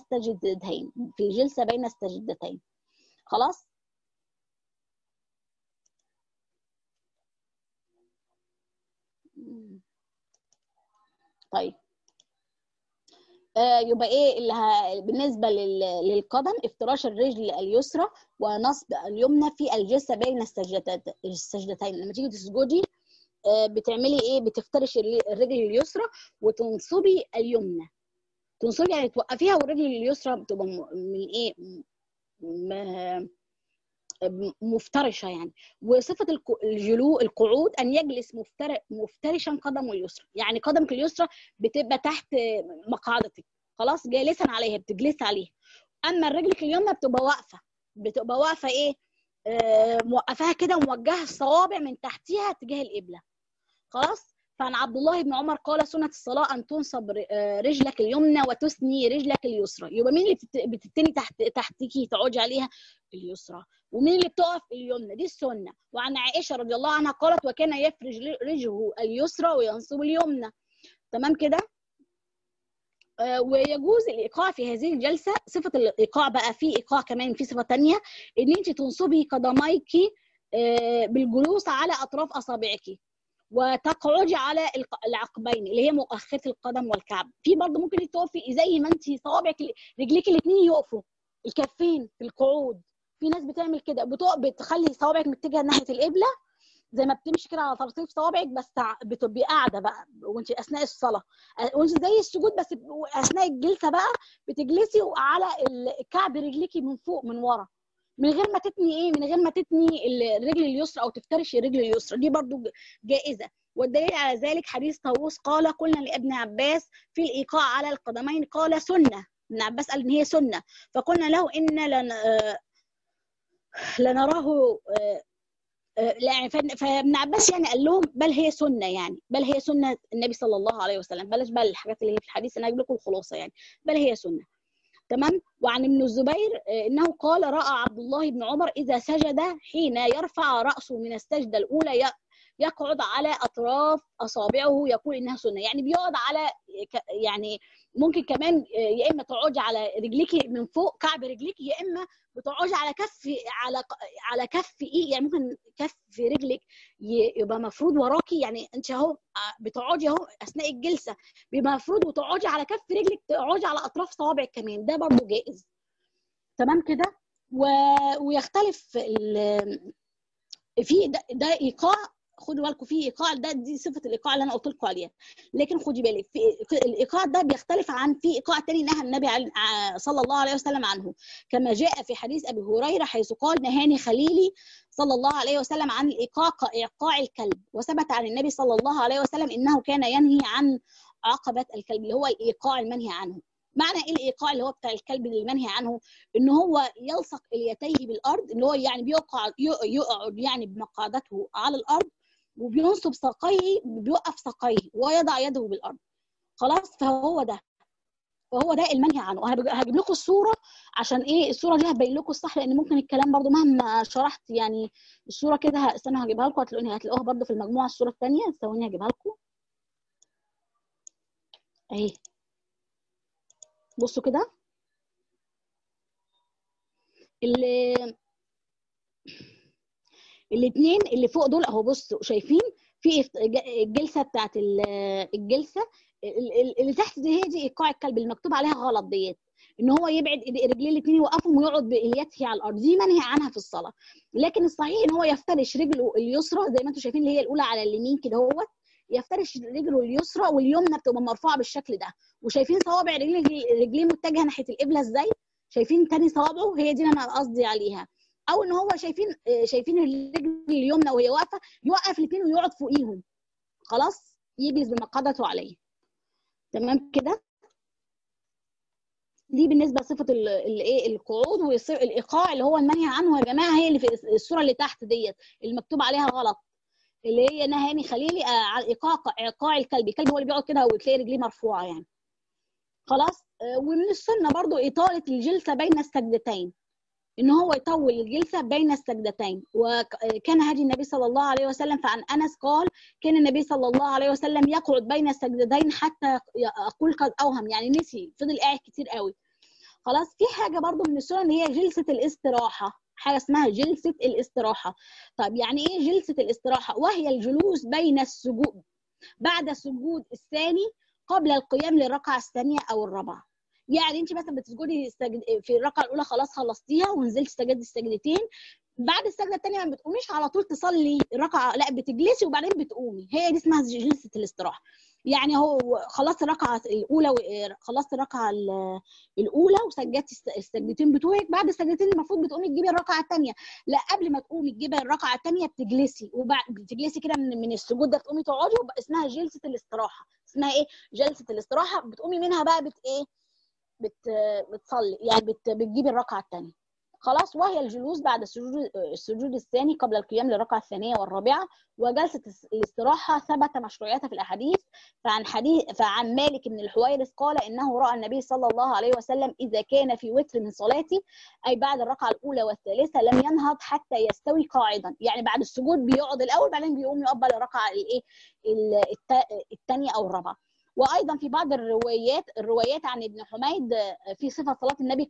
بين السجدتين. خلاص. طيب، يبقى ايه بالنسبه للقدم: افتراش الرجل اليسرى ونصب اليمنى في الجلسه بين السجدتين. لما تيجي تسجدي بتعملي ايه؟ بتفترش الرجل اليسرى وتنصبي اليمنى. تنصبي يعني توقفيها، والرجل اليسرى بتبقى من ايه؟ مفترشه يعني. وصفه القعود ان يجلس مفترشا قدمه اليسرى، يعني قدمك اليسرى بتبقى تحت مقعدتك، خلاص، جالسا عليها، بتجلس عليها. اما رجلك اليمنى بتبقى واقفه ايه؟ موقفاها كده وموجهه الصوابع من تحتها تجاه القبله. خلاص. فعن عبد الله بن عمر قال: سنة الصلاة أن تنصب رجلك اليمنى وتثني رجلك اليسرى. يبقى مين اللي بتتني تحتكي تقعدي عليها؟ اليسرى. ومين اللي بتقف؟ اليمنى، دي السنة. وعن عائشة رضي الله عنها قالت: وكان يفرج رجله اليسرى وينصب اليمنى. تمام كده. ويجوز الايقاع في هذه الجلسه. صفه الايقاع بقى، في ايقاع كمان، في صفه ثانيه، ان انت تنصبي قدميك بالجلوس على اطراف اصابعك وتقعدي على العقبين اللي هي مؤخره القدم والكعب. في برضه ممكن تقفي زي ما انت صوابعك رجليك الاثنين يقفوا، الكفين في القعود. في ناس بتعمل كده، بتخلي صوابعك متجهه ناحيه القبله زي ما بتمشي كده على طراطيف صوابعك، بس بتبقي قاعده بقى وانت اثناء الصلاه، وانت زي السجود، بس اثناء الجلسه بقى بتجلسي على كعب رجليكي من فوق من ورا، من غير ما تتني من غير ما تتني الرجل اليسرى او تفترشي الرجل اليسرى، دي برضو جائزه. والدليل على ذلك حديث طاووس قال: قلنا لابن عباس في الايقاع على القدمين، قال: سنه. ابن عباس قال ان هي سنه، فقلنا له: ان لنراه لا. فابن عباس يعني قال لهم: بل هي سنه، يعني بل هي سنه النبي صلى الله عليه وسلم، بلاش بقى الحاجات اللي هي في الحديث، انا هجيب لكم الخلاصه يعني، بل هي سنه. تمام. وعن ابن الزبير انه قال: راى عبد الله بن عمر اذا سجد حين يرفع راسه من السجده الاولى يقعد على اطراف اصابعه، يقول انها سنه، يعني بيقعد على، يعني ممكن كمان يا اما تقعدي على رجليكي من فوق كعب رجليكي، يا اما بتقعدي على على كف يعني ممكن كف رجلك يبقى مفروض وراكي، يعني انت اهو بتقعدي اهو اثناء الجلسه بيبقى مفروض، وتقعدي على كف رجلك تقعدي على اطراف صوابعك كمان، ده برضو جائز. تمام كده. ويختلف في ده ايقاع خدوا بالكم في ايقاع، دي صفه الايقاع اللي انا قلت لكم عليها. لكن خدي بالك في الايقاع ده بيختلف عن في ايقاع تاني نهى النبي صلى الله عليه وسلم عنه، كما جاء في حديث ابي هريره حيث قال نهاني خليلي صلى الله عليه وسلم عن الايقاع كايقاع الكلب. وثبت عن النبي صلى الله عليه وسلم انه كان ينهي عن عقبه الكلب اللي هو الايقاع المنهي عنه. معنى ايه الايقاع اللي هو بتاع الكلب اللي المنهي عنه؟ ان هو يلصق اليتيه بالارض، ان هو يعني يقعد يعني بمقعدته على الارض، وبينصب ساقيه، بيوقف ساقيه ويضع يده بالارض. خلاص، فهو ده المنهي عنه. انا هجيب لكم الصوره، عشان ايه الصوره دي هتبين لكم الصح، لان ممكن الكلام برضو مهما شرحت يعني الصوره كده. استنوا هجيبها لكم، هتلاقوها برضو في المجموعه الصوره الثانيه. ثواني هجيبها لكم اهي. بصوا كده الاثنين اللي فوق دول اهو، بصوا شايفين في الجلسه بتاعت الجلسه اللي تحت دي، هي دي ايقاع الكلب اللي مكتوب عليها غلط ديت، ان هو يبعد رجليه الاثنين يوقفهم ويقعد باليته على الارض، دي منهي عنها في الصلاه. لكن الصحيح ان هو يفترش رجله اليسرى زي ما انتم شايفين، اللي هي الاولى على اليمين كده، هو يفترش رجله اليسرى واليمنى بتبقى مرفوعه بالشكل ده. وشايفين صوابع رجليه متجهه ناحيه القبله ازاي؟ شايفين تاني صوابعه؟ هي دي اللي انا قصدي عليها. او ان هو شايفين الرجل اليمنى وهي واقفه، يوقف الاثنين ويقعد فوقيهم، خلاص يجلس بمقعدته عليه. تمام كده. دي بالنسبه لصفه الايه القعود والايقاع اللي هو المنهي عنه يا جماعه. هي اللي في الصوره اللي تحت ديت اللي مكتوب عليها غلط، اللي هي نهاني خليلي على ايقاع الكلب. الكلب هو اللي بيقعد كده وتلاقي رجليه مرفوعه يعني. خلاص. ومن السنه برضو اطاله الجلسه بين السجدتين، ان هو يطول الجلسه بين السجدتين. وكان هدي النبي صلى الله عليه وسلم، فعن انس قال كان النبي صلى الله عليه وسلم يقعد بين السجدتين حتى اقول قد اوهم، يعني نسي، فضل قاعد كتير قوي. خلاص. في حاجه برضو من السنن اللي هي جلسه الاستراحه، حاجه اسمها جلسه الاستراحه. طب يعني ايه جلسه الاستراحه؟ وهي الجلوس بين السجود بعد السجود الثاني قبل القيام للركعه الثانيه او الرابعه. يعني انت مثلا بتسجدي في الركعه الاولى، خلاص خلصتيها ونزلت سجدتي السجدتين، بعد السجده الثانيه ما بتقوميش على طول تصلي الركعه، لا بتجلسي وبعدين بتقومي. هي دي اسمها جلسه الاستراحه. يعني هو خلصت الركعه الاولى، خلصت الركعه الاولى وسجدتي السجدتين بتوعك، بعد السجدتين المفروض بتقومي تجيبي الركعه الثانيه. لا، قبل ما تقومي تجيبي الركعه الثانيه بتجلسي، وبعد بتجلسي كده من السجود ده تقومي تقعدي، اسمها جلسه الاستراحه. اسمها ايه؟ جلسه الاستراحه. بتقومي منها بقى ايه؟ بتصلي يعني بتجيبي الركعه الثانيه. خلاص. وهي الجلوس بعد السجود الثاني قبل القيام للركعه الثانيه والرابعه. وجلسه الاستراحه ثبت مشروعيتها في الاحاديث. فعن مالك بن الحويرث قال انه راى النبي صلى الله عليه وسلم اذا كان في وتر من صلاته، اي بعد الركعه الاولى والثالثه، لم ينهض حتى يستوي قاعدا. يعني بعد السجود بيقعد الاول، بعدين بيقوم يقبل الركعه الثانيه او الرابعه. وايضا في بعض الروايات عن ابن حميد في صفه صلاه النبي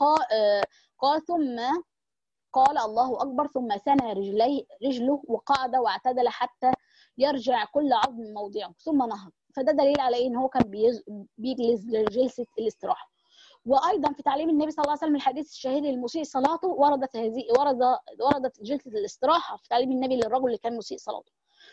قال ثم قال الله اكبر، ثم ثنى رجله وقعد واعتدل حتى يرجع كل عظم موضعه ثم نهض. فده دليل على ان هو كان بيجلس جلسه الاستراحه. وايضا في تعليم النبي صلى الله عليه وسلم الحديث الشهير للمسيء صلاته وردت جلسه الاستراحه في تعليم النبي للرجل اللي كان مسيء صلاته.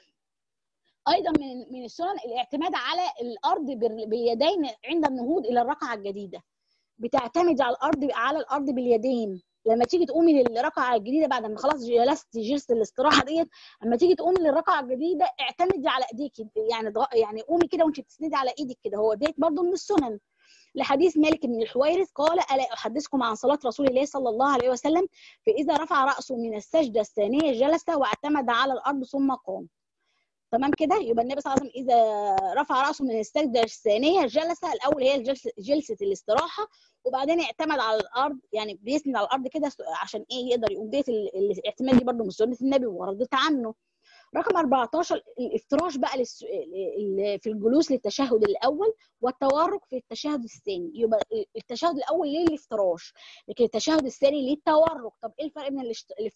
ايضا من السنن الاعتماد على الارض باليدين عند النهوض الى الركعه الجديده. بتعتمد على الارض باليدين لما تيجي تقومي للركعه الجديده بعد ما خلاص جلستي جلسه الاستراحه ديت. اما تيجي تقومي للركعه الجديده اعتمدي على ايديكي، يعني قومي كده وانت بتسندي على ايدك كده. هو ديت برضو من السنن. لحديث مالك بن الحويرث قال الا احدثكم عن صلاه رسول الله صلى الله عليه وسلم، فاذا رفع راسه من السجده الثانيه جلس واعتمد على الارض ثم قام. تمام كده. يبقى النبي صلى الله عليه وسلم اذا رفع راسه من السجده الثانيه جلس الاول، هي جلسه الاستراحه، وبعدين اعتمد على الارض، يعني بيسند على الارض كده عشان ايه؟ يقدر يقوم. ديت الاعتماد دي برده من سنه النبي وردت عنه. رقم 14 الافتراش بقى في الجلوس للتشهد الاول والتورك في التشهد الثاني. يبقى التشهد الاول ليه الافتراش، لكن التشهد الثاني ليه التورك. طب ايه الفرق بين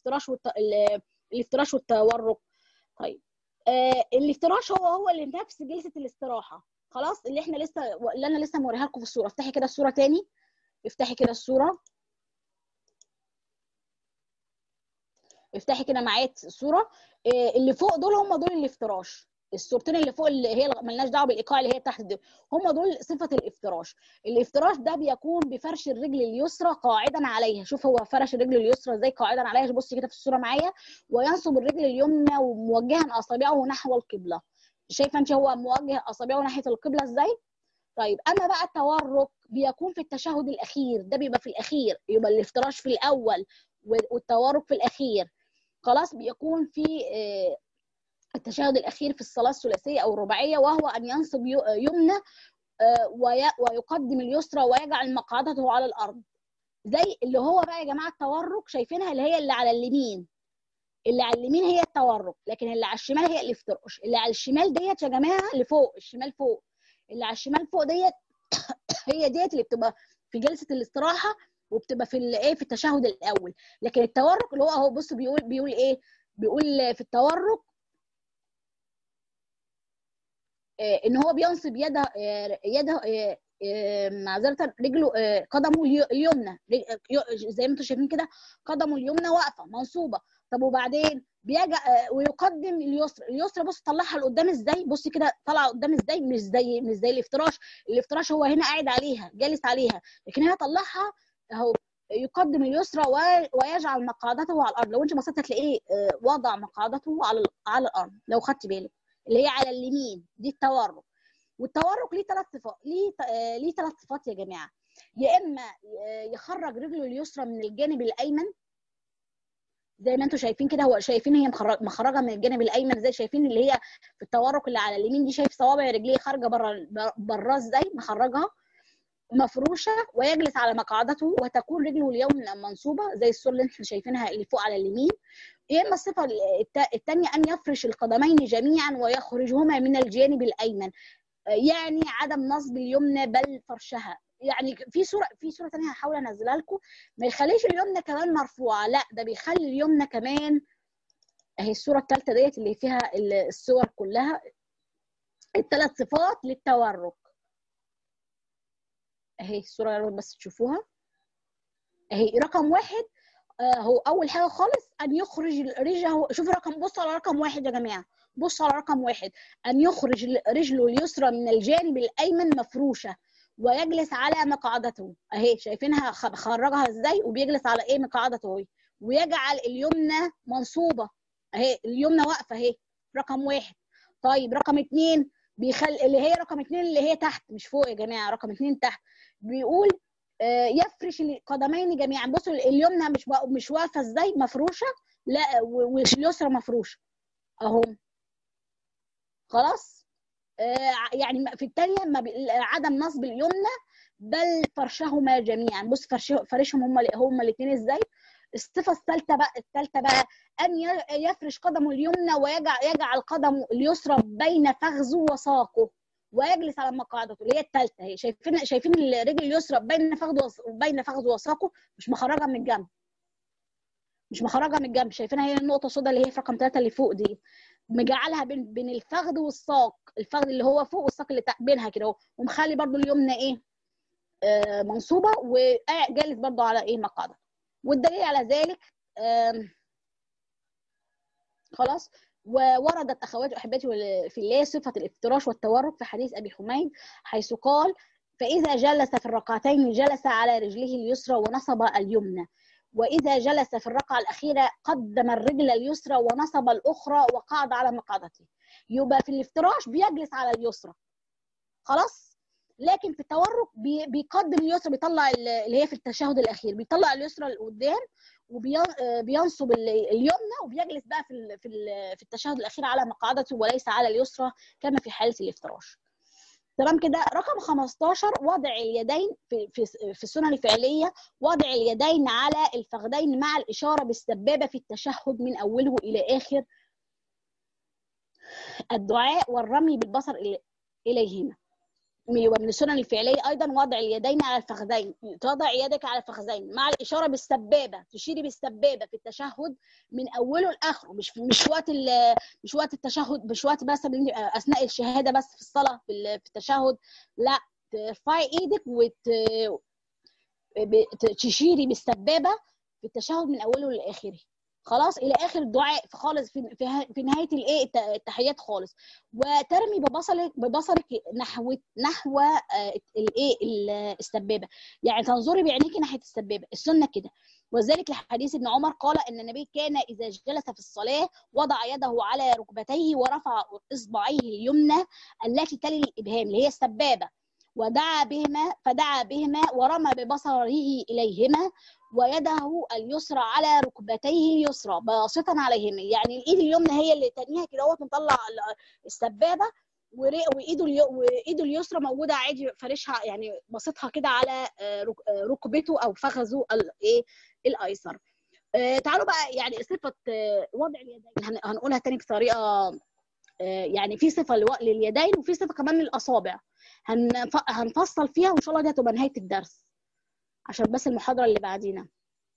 الافتراش والتورك؟ طيب الافتراش هو اللي نفس جلسه الاستراحه. خلاص، اللي انا لسه موريها لكم في الصوره. افتحي كده الصوره تاني، افتحي كده الصوره. افتحي كده معايا الصوره. اللي فوق دول هم دول الافتراش. الصورتين اللي فوق اللي هي مالناش دعوه بالايقاع اللي هي تحت دي، هم دول صفه الافتراش. الافتراش ده بيكون بفرش الرجل اليسرى قاعدا عليها. شوف هو فرش الرجل اليسرى ازاي قاعدا عليها، بصي كده في الصوره معايا. وينصب الرجل اليمنى وموجها اصابعه نحو القبله. شايفه انت هو موجه اصابعه ناحيه القبله ازاي؟ طيب اما بقى التورك بيكون في التشهد الاخير، ده بيبقى في الاخير، يبقى الافتراش في الاول والتورك في الاخير. خلاص بيكون في التشهد الاخير في الصلاه الثلاثيه او الرباعيه، وهو ان ينصب يمنى ويقدم اليسرى ويجعل مقعدته على الارض. زي اللي هو بقى يا جماعه التورك، شايفينها اللي هي اللي على اليمين. اللي على اليمين هي التورك، لكن اللي على الشمال هي الافتراش. اللي على الشمال ديت يا جماعه اللي فوق الشمال فوق، اللي على الشمال فوق ديت هي ديت اللي بتبقى في جلسه الاستراحه، وبتبقى في الايه في التشهد الاول. لكن التورك اللي هو اهو بص بيقول ايه؟ بيقول في التورك ان هو بينصب يده معذره رجله قدمه اليمنى، زي ما انتم شايفين كده قدمه اليمنى واقفه منصوبه. طب وبعدين بيجي ويقدم اليسرى بص طلعها لقدام ازاي، بص كده طالعه قدام ازاي، مش زي الافتراش. الافتراش هو هنا قاعد عليها جالس عليها، لكن هنا طلعها اهو. يقدم اليسرى ويجعل مقعدته على الارض. لو انت بصيت هتلاقيه وضع مقعدته على الارض لو خدت بالك، اللي هي على اليمين دي التورك. والتورك ليه 3 صفات، ليه 3 صفات يا جماعه. يا اما يخرج رجله اليسرى من الجانب الايمن زي ما انتم شايفين كده، هو شايفين هي مخرجه من الجانب الايمن ازاي، شايفين اللي هي في التورك اللي على اليمين دي، شايف صوابع رجليه خارجه بره ازاي مخرجها مفروشه، ويجلس على مقعدته وتكون رجله اليمنى منصوبه زي الصوره اللي احنا شايفينها اللي فوق على اليمين. يا اما الصفه الثانيه ان يفرش القدمين جميعا ويخرجهما من الجانب الايمن، يعني عدم نصب اليمنى بل فرشها. يعني في صوره ثانيه هحاول انزلها لكم، ما يخليش اليمنى كمان مرفوعه، لا ده بيخلي اليمنى كمان اهي الصوره الثالثه ديت اللي فيها الصور كلها ال3 صفات للتورك. اهي الصوره يا رب بس تشوفوها اهي. رقم 1 هو اول حاجه خالص ان يخرج رجله. شوفوا بصوا على رقم 1 يا جماعه، بصوا على رقم 1 ان يخرج رجله اليسرى من الجانب الايمن مفروشه ويجلس على مقعدته اهي. شايفينها خرجها ازاي وبيجلس على ايه مقعدته اهي. ويجعل اليمنى منصوبه اهي، اليمنى واقفه اهي رقم 1. طيب رقم 2 اللي هي رقم 2 اللي هي تحت مش فوق يا جماعه، رقم 2 تحت بيقول يفرش القدمين جميعا. بصوا اليمنى مش واقفه ازاي مفروشه، لا واليسرى مفروشه اهو. خلاص يعني في الثانيه عدم نصب اليمنى بل فرشهما جميعا. بص فرشهم هما الاثنين ازاي. الصفه الثالثه بقى ان يفرش قدمه اليمنى ويجعل قدمه اليسرى بين فخذه وساقه ويجلس على مقعدته اللي هي الثالثه اهي. شايفين الرجل اليسرى بين فخذه وساقه، مش مخرجه من الجنب، مش مخرجه من الجنب. شايفينها هي النقطه السوداء اللي هي في رقم 3 اللي فوق دي، مجعلها بين الفخذ والساق، الفخذ اللي هو فوق والساق اللي تحت بينها كده اهو. ومخلي برده اليمنى ايه منصوبه وجالس برده على ايه مقعده. والدليل على ذلك خلاص. ووردت اخواتي واحبتي في الله صفه الافتراش والتورك في حديث ابي حميد، حيث قال: فاذا جلس في الركعتين جلس على رجله اليسرى ونصب اليمنى، واذا جلس في الركعه الاخيره قدم الرجل اليسرى ونصب الاخرى وقعد على مقعدته. يبقى في الافتراش بيجلس على اليسرى خلاص، لكن في التورك بيقدم اليسرى، بيطلع اللي هي في التشهد الاخير بيطلع اليسرى لقدام وبينصب اليمنى وبيجلس بقى في التشهد الاخير على مقعدته وليس على اليسرى كما في حاله الافتراش. تمام كده. رقم 15 وضع اليدين في السنن الفعليه، وضع اليدين على الفخذين مع الاشاره بالسبابه في التشهد من اوله الى اخر الدعاء والرمي بالبصر اليهما. من السنن الفعليه ايضا وضع اليدين على الفخذين، تضع يدك على الفخذين مع الاشاره بالسبابه، تشيري بالسبابه في التشهد من اوله لاخره، مش وقت التشهد، مش وقت بس اثناء الشهاده بس في الصلاه في التشهد، لا ترفعي ايدك وتشيري بالسبابه في التشهد من اوله لاخره خلاص الى اخر الدعاء خالص في نهايه الايه التحيات خالص. وترمي ببصرك نحو الايه السبابه، يعني تنظري بعينيك ناحيه السبابه، السنه كده. وذلك لحديث ابن عمر قال ان النبي كان اذا جلس في الصلاه وضع يده على ركبتيه ورفع اصبعيه اليمنى التي تلي الابهام اللي هي السبابه، فدعا بهما ورمى ببصره اليهما، ويده اليسرى على ركبتيه اليسرى باسطا عليهما، يعني الايد اليمنى هي اللي تانيها كده اهوت مطلع السبابه، وايده اليسرى موجوده عادي فارشها يعني باسطها كده على ركبته او فخذه الايه الايسر. تعالوا بقى يعني صفه وضع اليدين هنقولها تاني بطريقه، يعني في صفه لليدين وفي صفه كمان للاصابع، هنفصل فيها وان شاء الله دي هتبقى نهايه الدرس عشان بس المحاضره اللي بعدينا.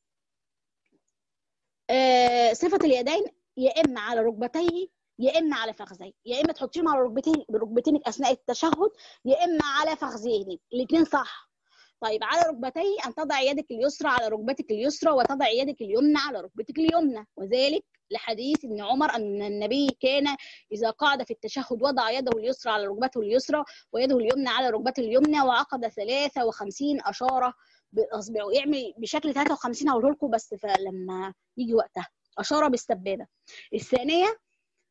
صفه اليدين يا اما على ركبتيه يا اما على فخذيه، يا اما تحطيهم على ركبتينك اثناء التشهد يا اما على فخذينك، الاثنين صح. طيب على ركبتيه ان تضع يدك اليسرى على ركبتك اليسرى وتضع يدك اليمنى على ركبتك اليمنى، وذلك لحديث ابن عمر ان النبي كان اذا قعد في التشهد وضع يده اليسرى على ركبته اليسرى ويده اليمنى على ركبته اليمنى وعقد 53 اشاره باصبعه، يعمل بشكل 53 هقول لكم بس فلما يجي وقتها. اشاره بالسبابه. الثانيه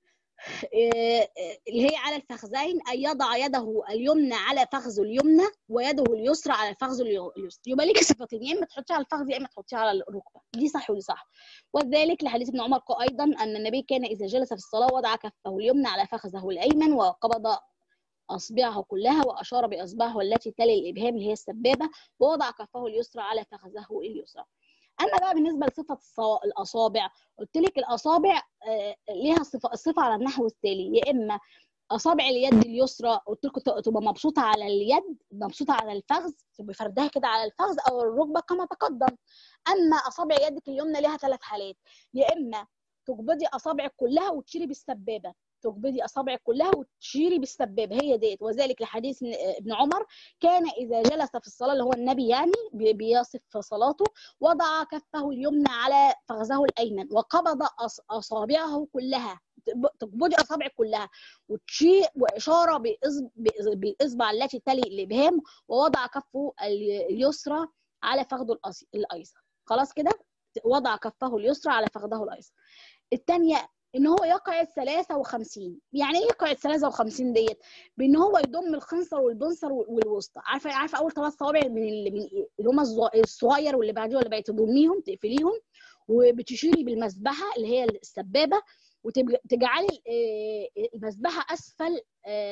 اللي هي على الفخذين أن يضع يده اليمنى على فخذه اليمنى ويده اليسرى على فخذه اليسرى، يبقى ليك صفتين، يا اما تحطيها على الفخذ يا اما تحطيها على الركبه، دي صح ودي صح. وذلك لحديث ابن عمر ايضا ان النبي كان اذا جلس في الصلاه وضع كفه اليمنى على فخذه الايمن وقبض اصبعه كلها واشار باصبعه التي تلي الابهام اللي هي السبابه ووضع كفه اليسرى على فخذه اليسرى. اما بقى بالنسبه لصفه الاصابع، قلت لك الاصابع ليها الصفه على النحو التالي، يا اما اصابع اليد اليسرى قلت لكم تبقى مبسوطه على اليد، مبسوطه على الفخذ، تبقى فردها كده على الفخذ او الركبه كما تقدم. اما اصابع يدك اليمنى لها 3 حالات، يا اما تقبضي اصابعك كلها وتشيري بالسبابه، تقبضي اصابعك كلها وتشيري بالسبابه، هي ديت. وذلك لحديث ابن عمر كان اذا جلس في الصلاه اللي هو النبي يعني بيصف صلاته وضع كفه اليمنى على فخذه الايمن وقبض اصابعه كلها، تقبضي اصابعك كلها وتشير واشاره بالاصبع التي تلي الابهام ووضع كفه اليسرى على فخذه الايسر. خلاص كده وضع كفه اليسرى على فخذه الايسر. الثانيه ان هو يقعد 53. يعني ايه يقعد 53 ديت؟ بان هو يضم الخنصر والبنصر والوسطى، عارفه اول 3 صوابع من اللي هم الصغير واللي بعديه واللي بقى تضميهم تقفليهم وبتشيري بالمسبحه اللي هي السبابه وتجعلي المسبحه اسفل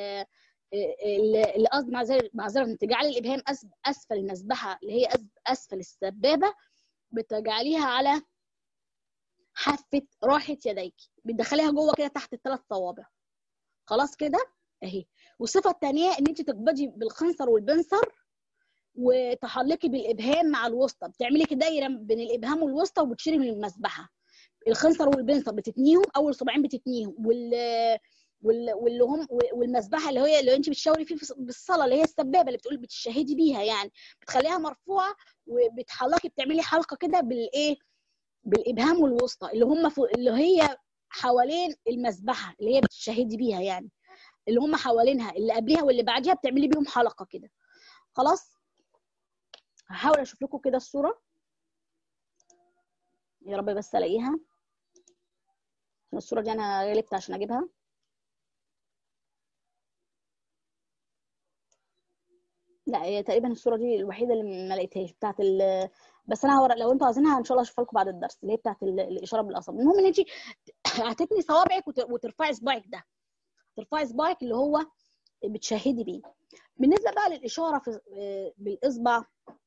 اللي قصد معذره تجعلي الابهام اسفل المسبحه اللي هي اسفل السبابه، بتجعليها على حافه راحه يديك، بتدخليها جوه كده تحت ال3 صوابع. خلاص كده اهي. والصفه الثانيه ان انت تقبضي بالخنصر والبنصر وتحلقي بالابهام مع الوسطى، بتعملي كده دايره بين الابهام والوسطى وبتشيري من المسبحه. الخنصر والبنصر بتتنيهم، اول صباعين بتتنيهم، واللي هم والمسبحه اللي انت بتشاوري فيه بالصلاه اللي هي السبابه اللي بتقول بتشهدي بيها يعني، بتخليها مرفوعه وبتحلقي بتعملي حلقه كده بالايه بالابهام والوسطى اللي هم اللي هي حوالين المسبحه اللي هي بتشهدي بيها يعني، اللي هم حوالينها اللي قبلها واللي بعدها بتعملي بيهم حلقه كده. خلاص هحاول اشوف لكم كده الصوره يا رب بس الاقيها، الصوره دي انا غلبت عشان اجيبها. لا هي تقريبا الصوره دي الوحيده اللي ما لقيتهاش بتاعت بس انا لو انتوا عايزينها ان شاء الله اشوفها لكم بعد الدرس اللي هي بتاعت الاشاره بالاصابع. المهم ان انت هتتني صوابعك وترفعي صباعك، ده ترفعي صباعك اللي هو بتشهدي بيه. بالنسبه بقى للاشاره بالاصبع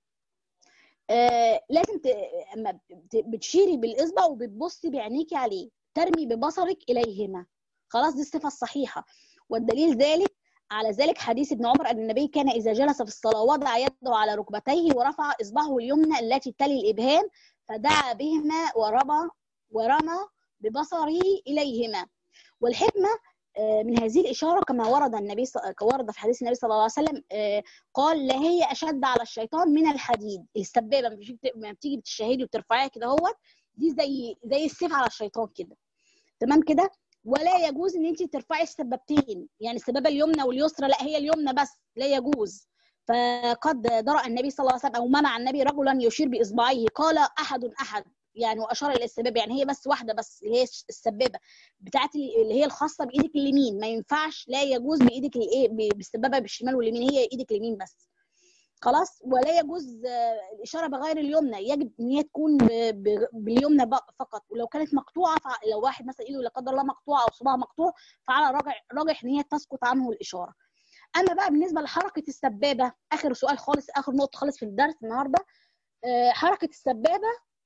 لازم اما بتشيري بالاصبع وبتبصي بعينيكي عليه، ترمي ببصرك اليهما. خلاص دي الصفه الصحيحه. والدليل ذلك على ذلك حديث ابن عمر ان النبي كان اذا جلس في الصلاه وضع يده على ركبتيه ورفع اصبعه اليمنى التي تلي الابهام فدعا بهما ورمى ببصره اليهما. والحكمه من هذه الاشاره كما ورد في حديث النبي صلى الله عليه وسلم قال لا هي اشد على الشيطان من الحديد. السبابه لما بتيجي بتشهدي وترفعيها كده اهوت، دي زي السيف على الشيطان كده، تمام كده. ولا يجوز ان انت ترفعي السبابتين، يعني السبابه اليمنى واليسرى، لا هي اليمنى بس، لا يجوز. فقد درأ النبي صلى الله عليه وسلم او منع النبي رجلا يشير باصبعيه، قال احد يعني، واشار الى السبابه، يعني هي بس واحده بس اللي هي السبابه بتاعت اللي هي الخاصه بايدك اليمين، ما ينفعش، لا يجوز بايدك الايه بالسبابه بالشمال واليمين، هي ايدك اليمين بس. خلاص. ولا يجوز الاشاره بغير اليمنى، يجب ان هي تكون باليمنى فقط. ولو كانت مقطوعه، لو واحد مثلا ايده لا قدر الله مقطوعه او صباعه مقطوع، فعلى راجح ان هي تسقط عنه الاشاره. اما بقى بالنسبه لحركه السبابه، اخر سؤال خالص، اخر نقطه خالص في الدرس النهارده، حركه السبابه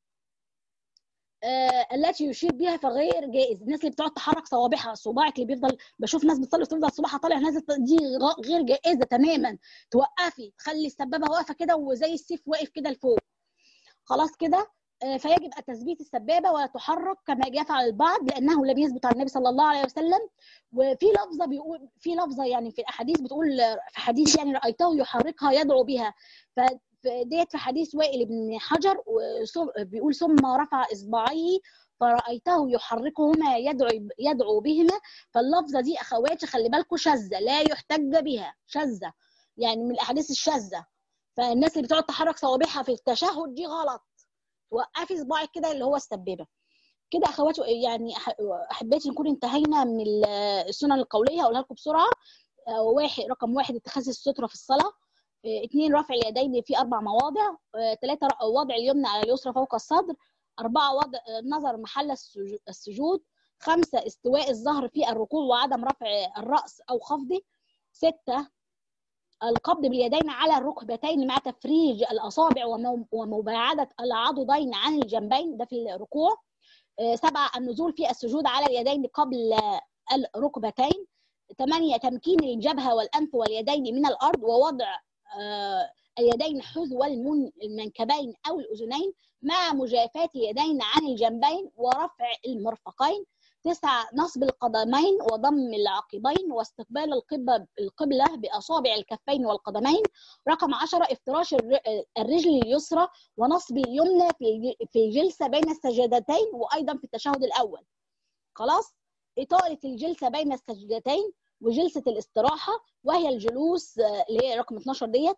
التي يشير بها فغير جائز. الناس اللي بتقعد تحرك صوابعها، صباعك اللي بيفضل، بشوف ناس بتصلي وتفضل صباعها طالع نازل، دي غير جائزه تماما. توقفي، تخلي السبابه واقفه كده وزي السيف واقف كده لفوق. خلاص كده. فيجب تثبيت السبابه ولا تحرك كما يفعل البعض، لانه لم يثبت عن النبي صلى الله عليه وسلم. وفي لفظه بيقول، في لفظه يعني في الاحاديث بتقول، في حديث يعني رايته يحركها يدعو بها، فديت في حديث وائل بن حجر، بيقول ثم رفع اصبعيه فرأيته يحركهما يدعو بهما. فاللفظه دي اخواتي خلي بالكم شاذه، لا يحتج بها، شاذه يعني من الاحاديث الشاذه. فالناس اللي بتقعد تحرك صوابعها في التشهد دي غلط، وقفي صباعك كده اللي هو السبابه كده. اخواتي يعني احبيت نكون انتهينا من السنن القوليه، هقولها لكم بسرعه. رقم واحد اتخاذ الستره في الصلاه. 2 رفع اليدين في 4 مواضع. 3 وضع اليمنى على اليسرى فوق الصدر. 4 وضع نظر محل السجود. 5 استواء الظهر في الركوع وعدم رفع الراس او خفضه. 6 القبض باليدين على الركبتين مع تفريج الاصابع ومباعده العضدين عن الجنبين، ده في الركوع. 7 النزول في السجود على اليدين قبل الركبتين. 8 تمكين الجبهه والانف واليدين من الارض ووضع اليدين حذو المنكبين او الاذنين مع مجافاه اليدين عن الجنبين ورفع المرفقين. 9 نصب القدمين وضم العقبين واستقبال القبلة بأصابع الكفين والقدمين. رقم 10 افتراش الرجل اليسرى ونصب اليمنى في الجلسة بين السجدتين وأيضا في التشهد الأول. خلاص. إطالة الجلسة بين السجدتين وجلسة الاستراحة، وهي الجلوس اللي هي رقم 12 ديت،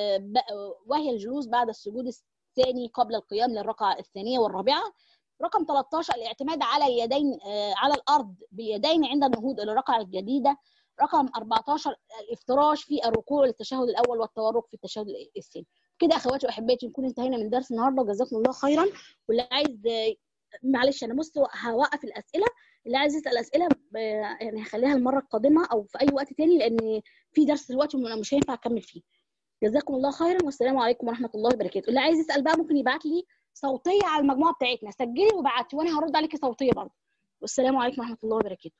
وهي الجلوس بعد السجود الثاني قبل القيام للركعة الثانية والرابعة. رقم 13 الاعتماد على اليدين على الارض باليدين عند النهوض الى الركعه الجديده. رقم 14 الافتراش في الركوع للتشهد الاول والتورك في التشهد الثاني. كده اخواتي واحباتي نكون انتهينا من درس النهارده، وجزاكم الله خيرا. واللي عايز معلش انا هوقف الاسئله، اللي عايز يسال اسئله يعني هخليها المره القادمه او في اي وقت تاني، لان في درس دلوقتي مش هينفع اكمل فيه. جزاكم الله خيرا والسلام عليكم ورحمه الله وبركاته. اللي عايز يسال بقى ممكن يبعت لي صوتيه على المجموعه بتاعتنا، سجلي وبعتي وانا هرد عليكي صوتيه برضه. والسلام عليكم ورحمه الله وبركاته.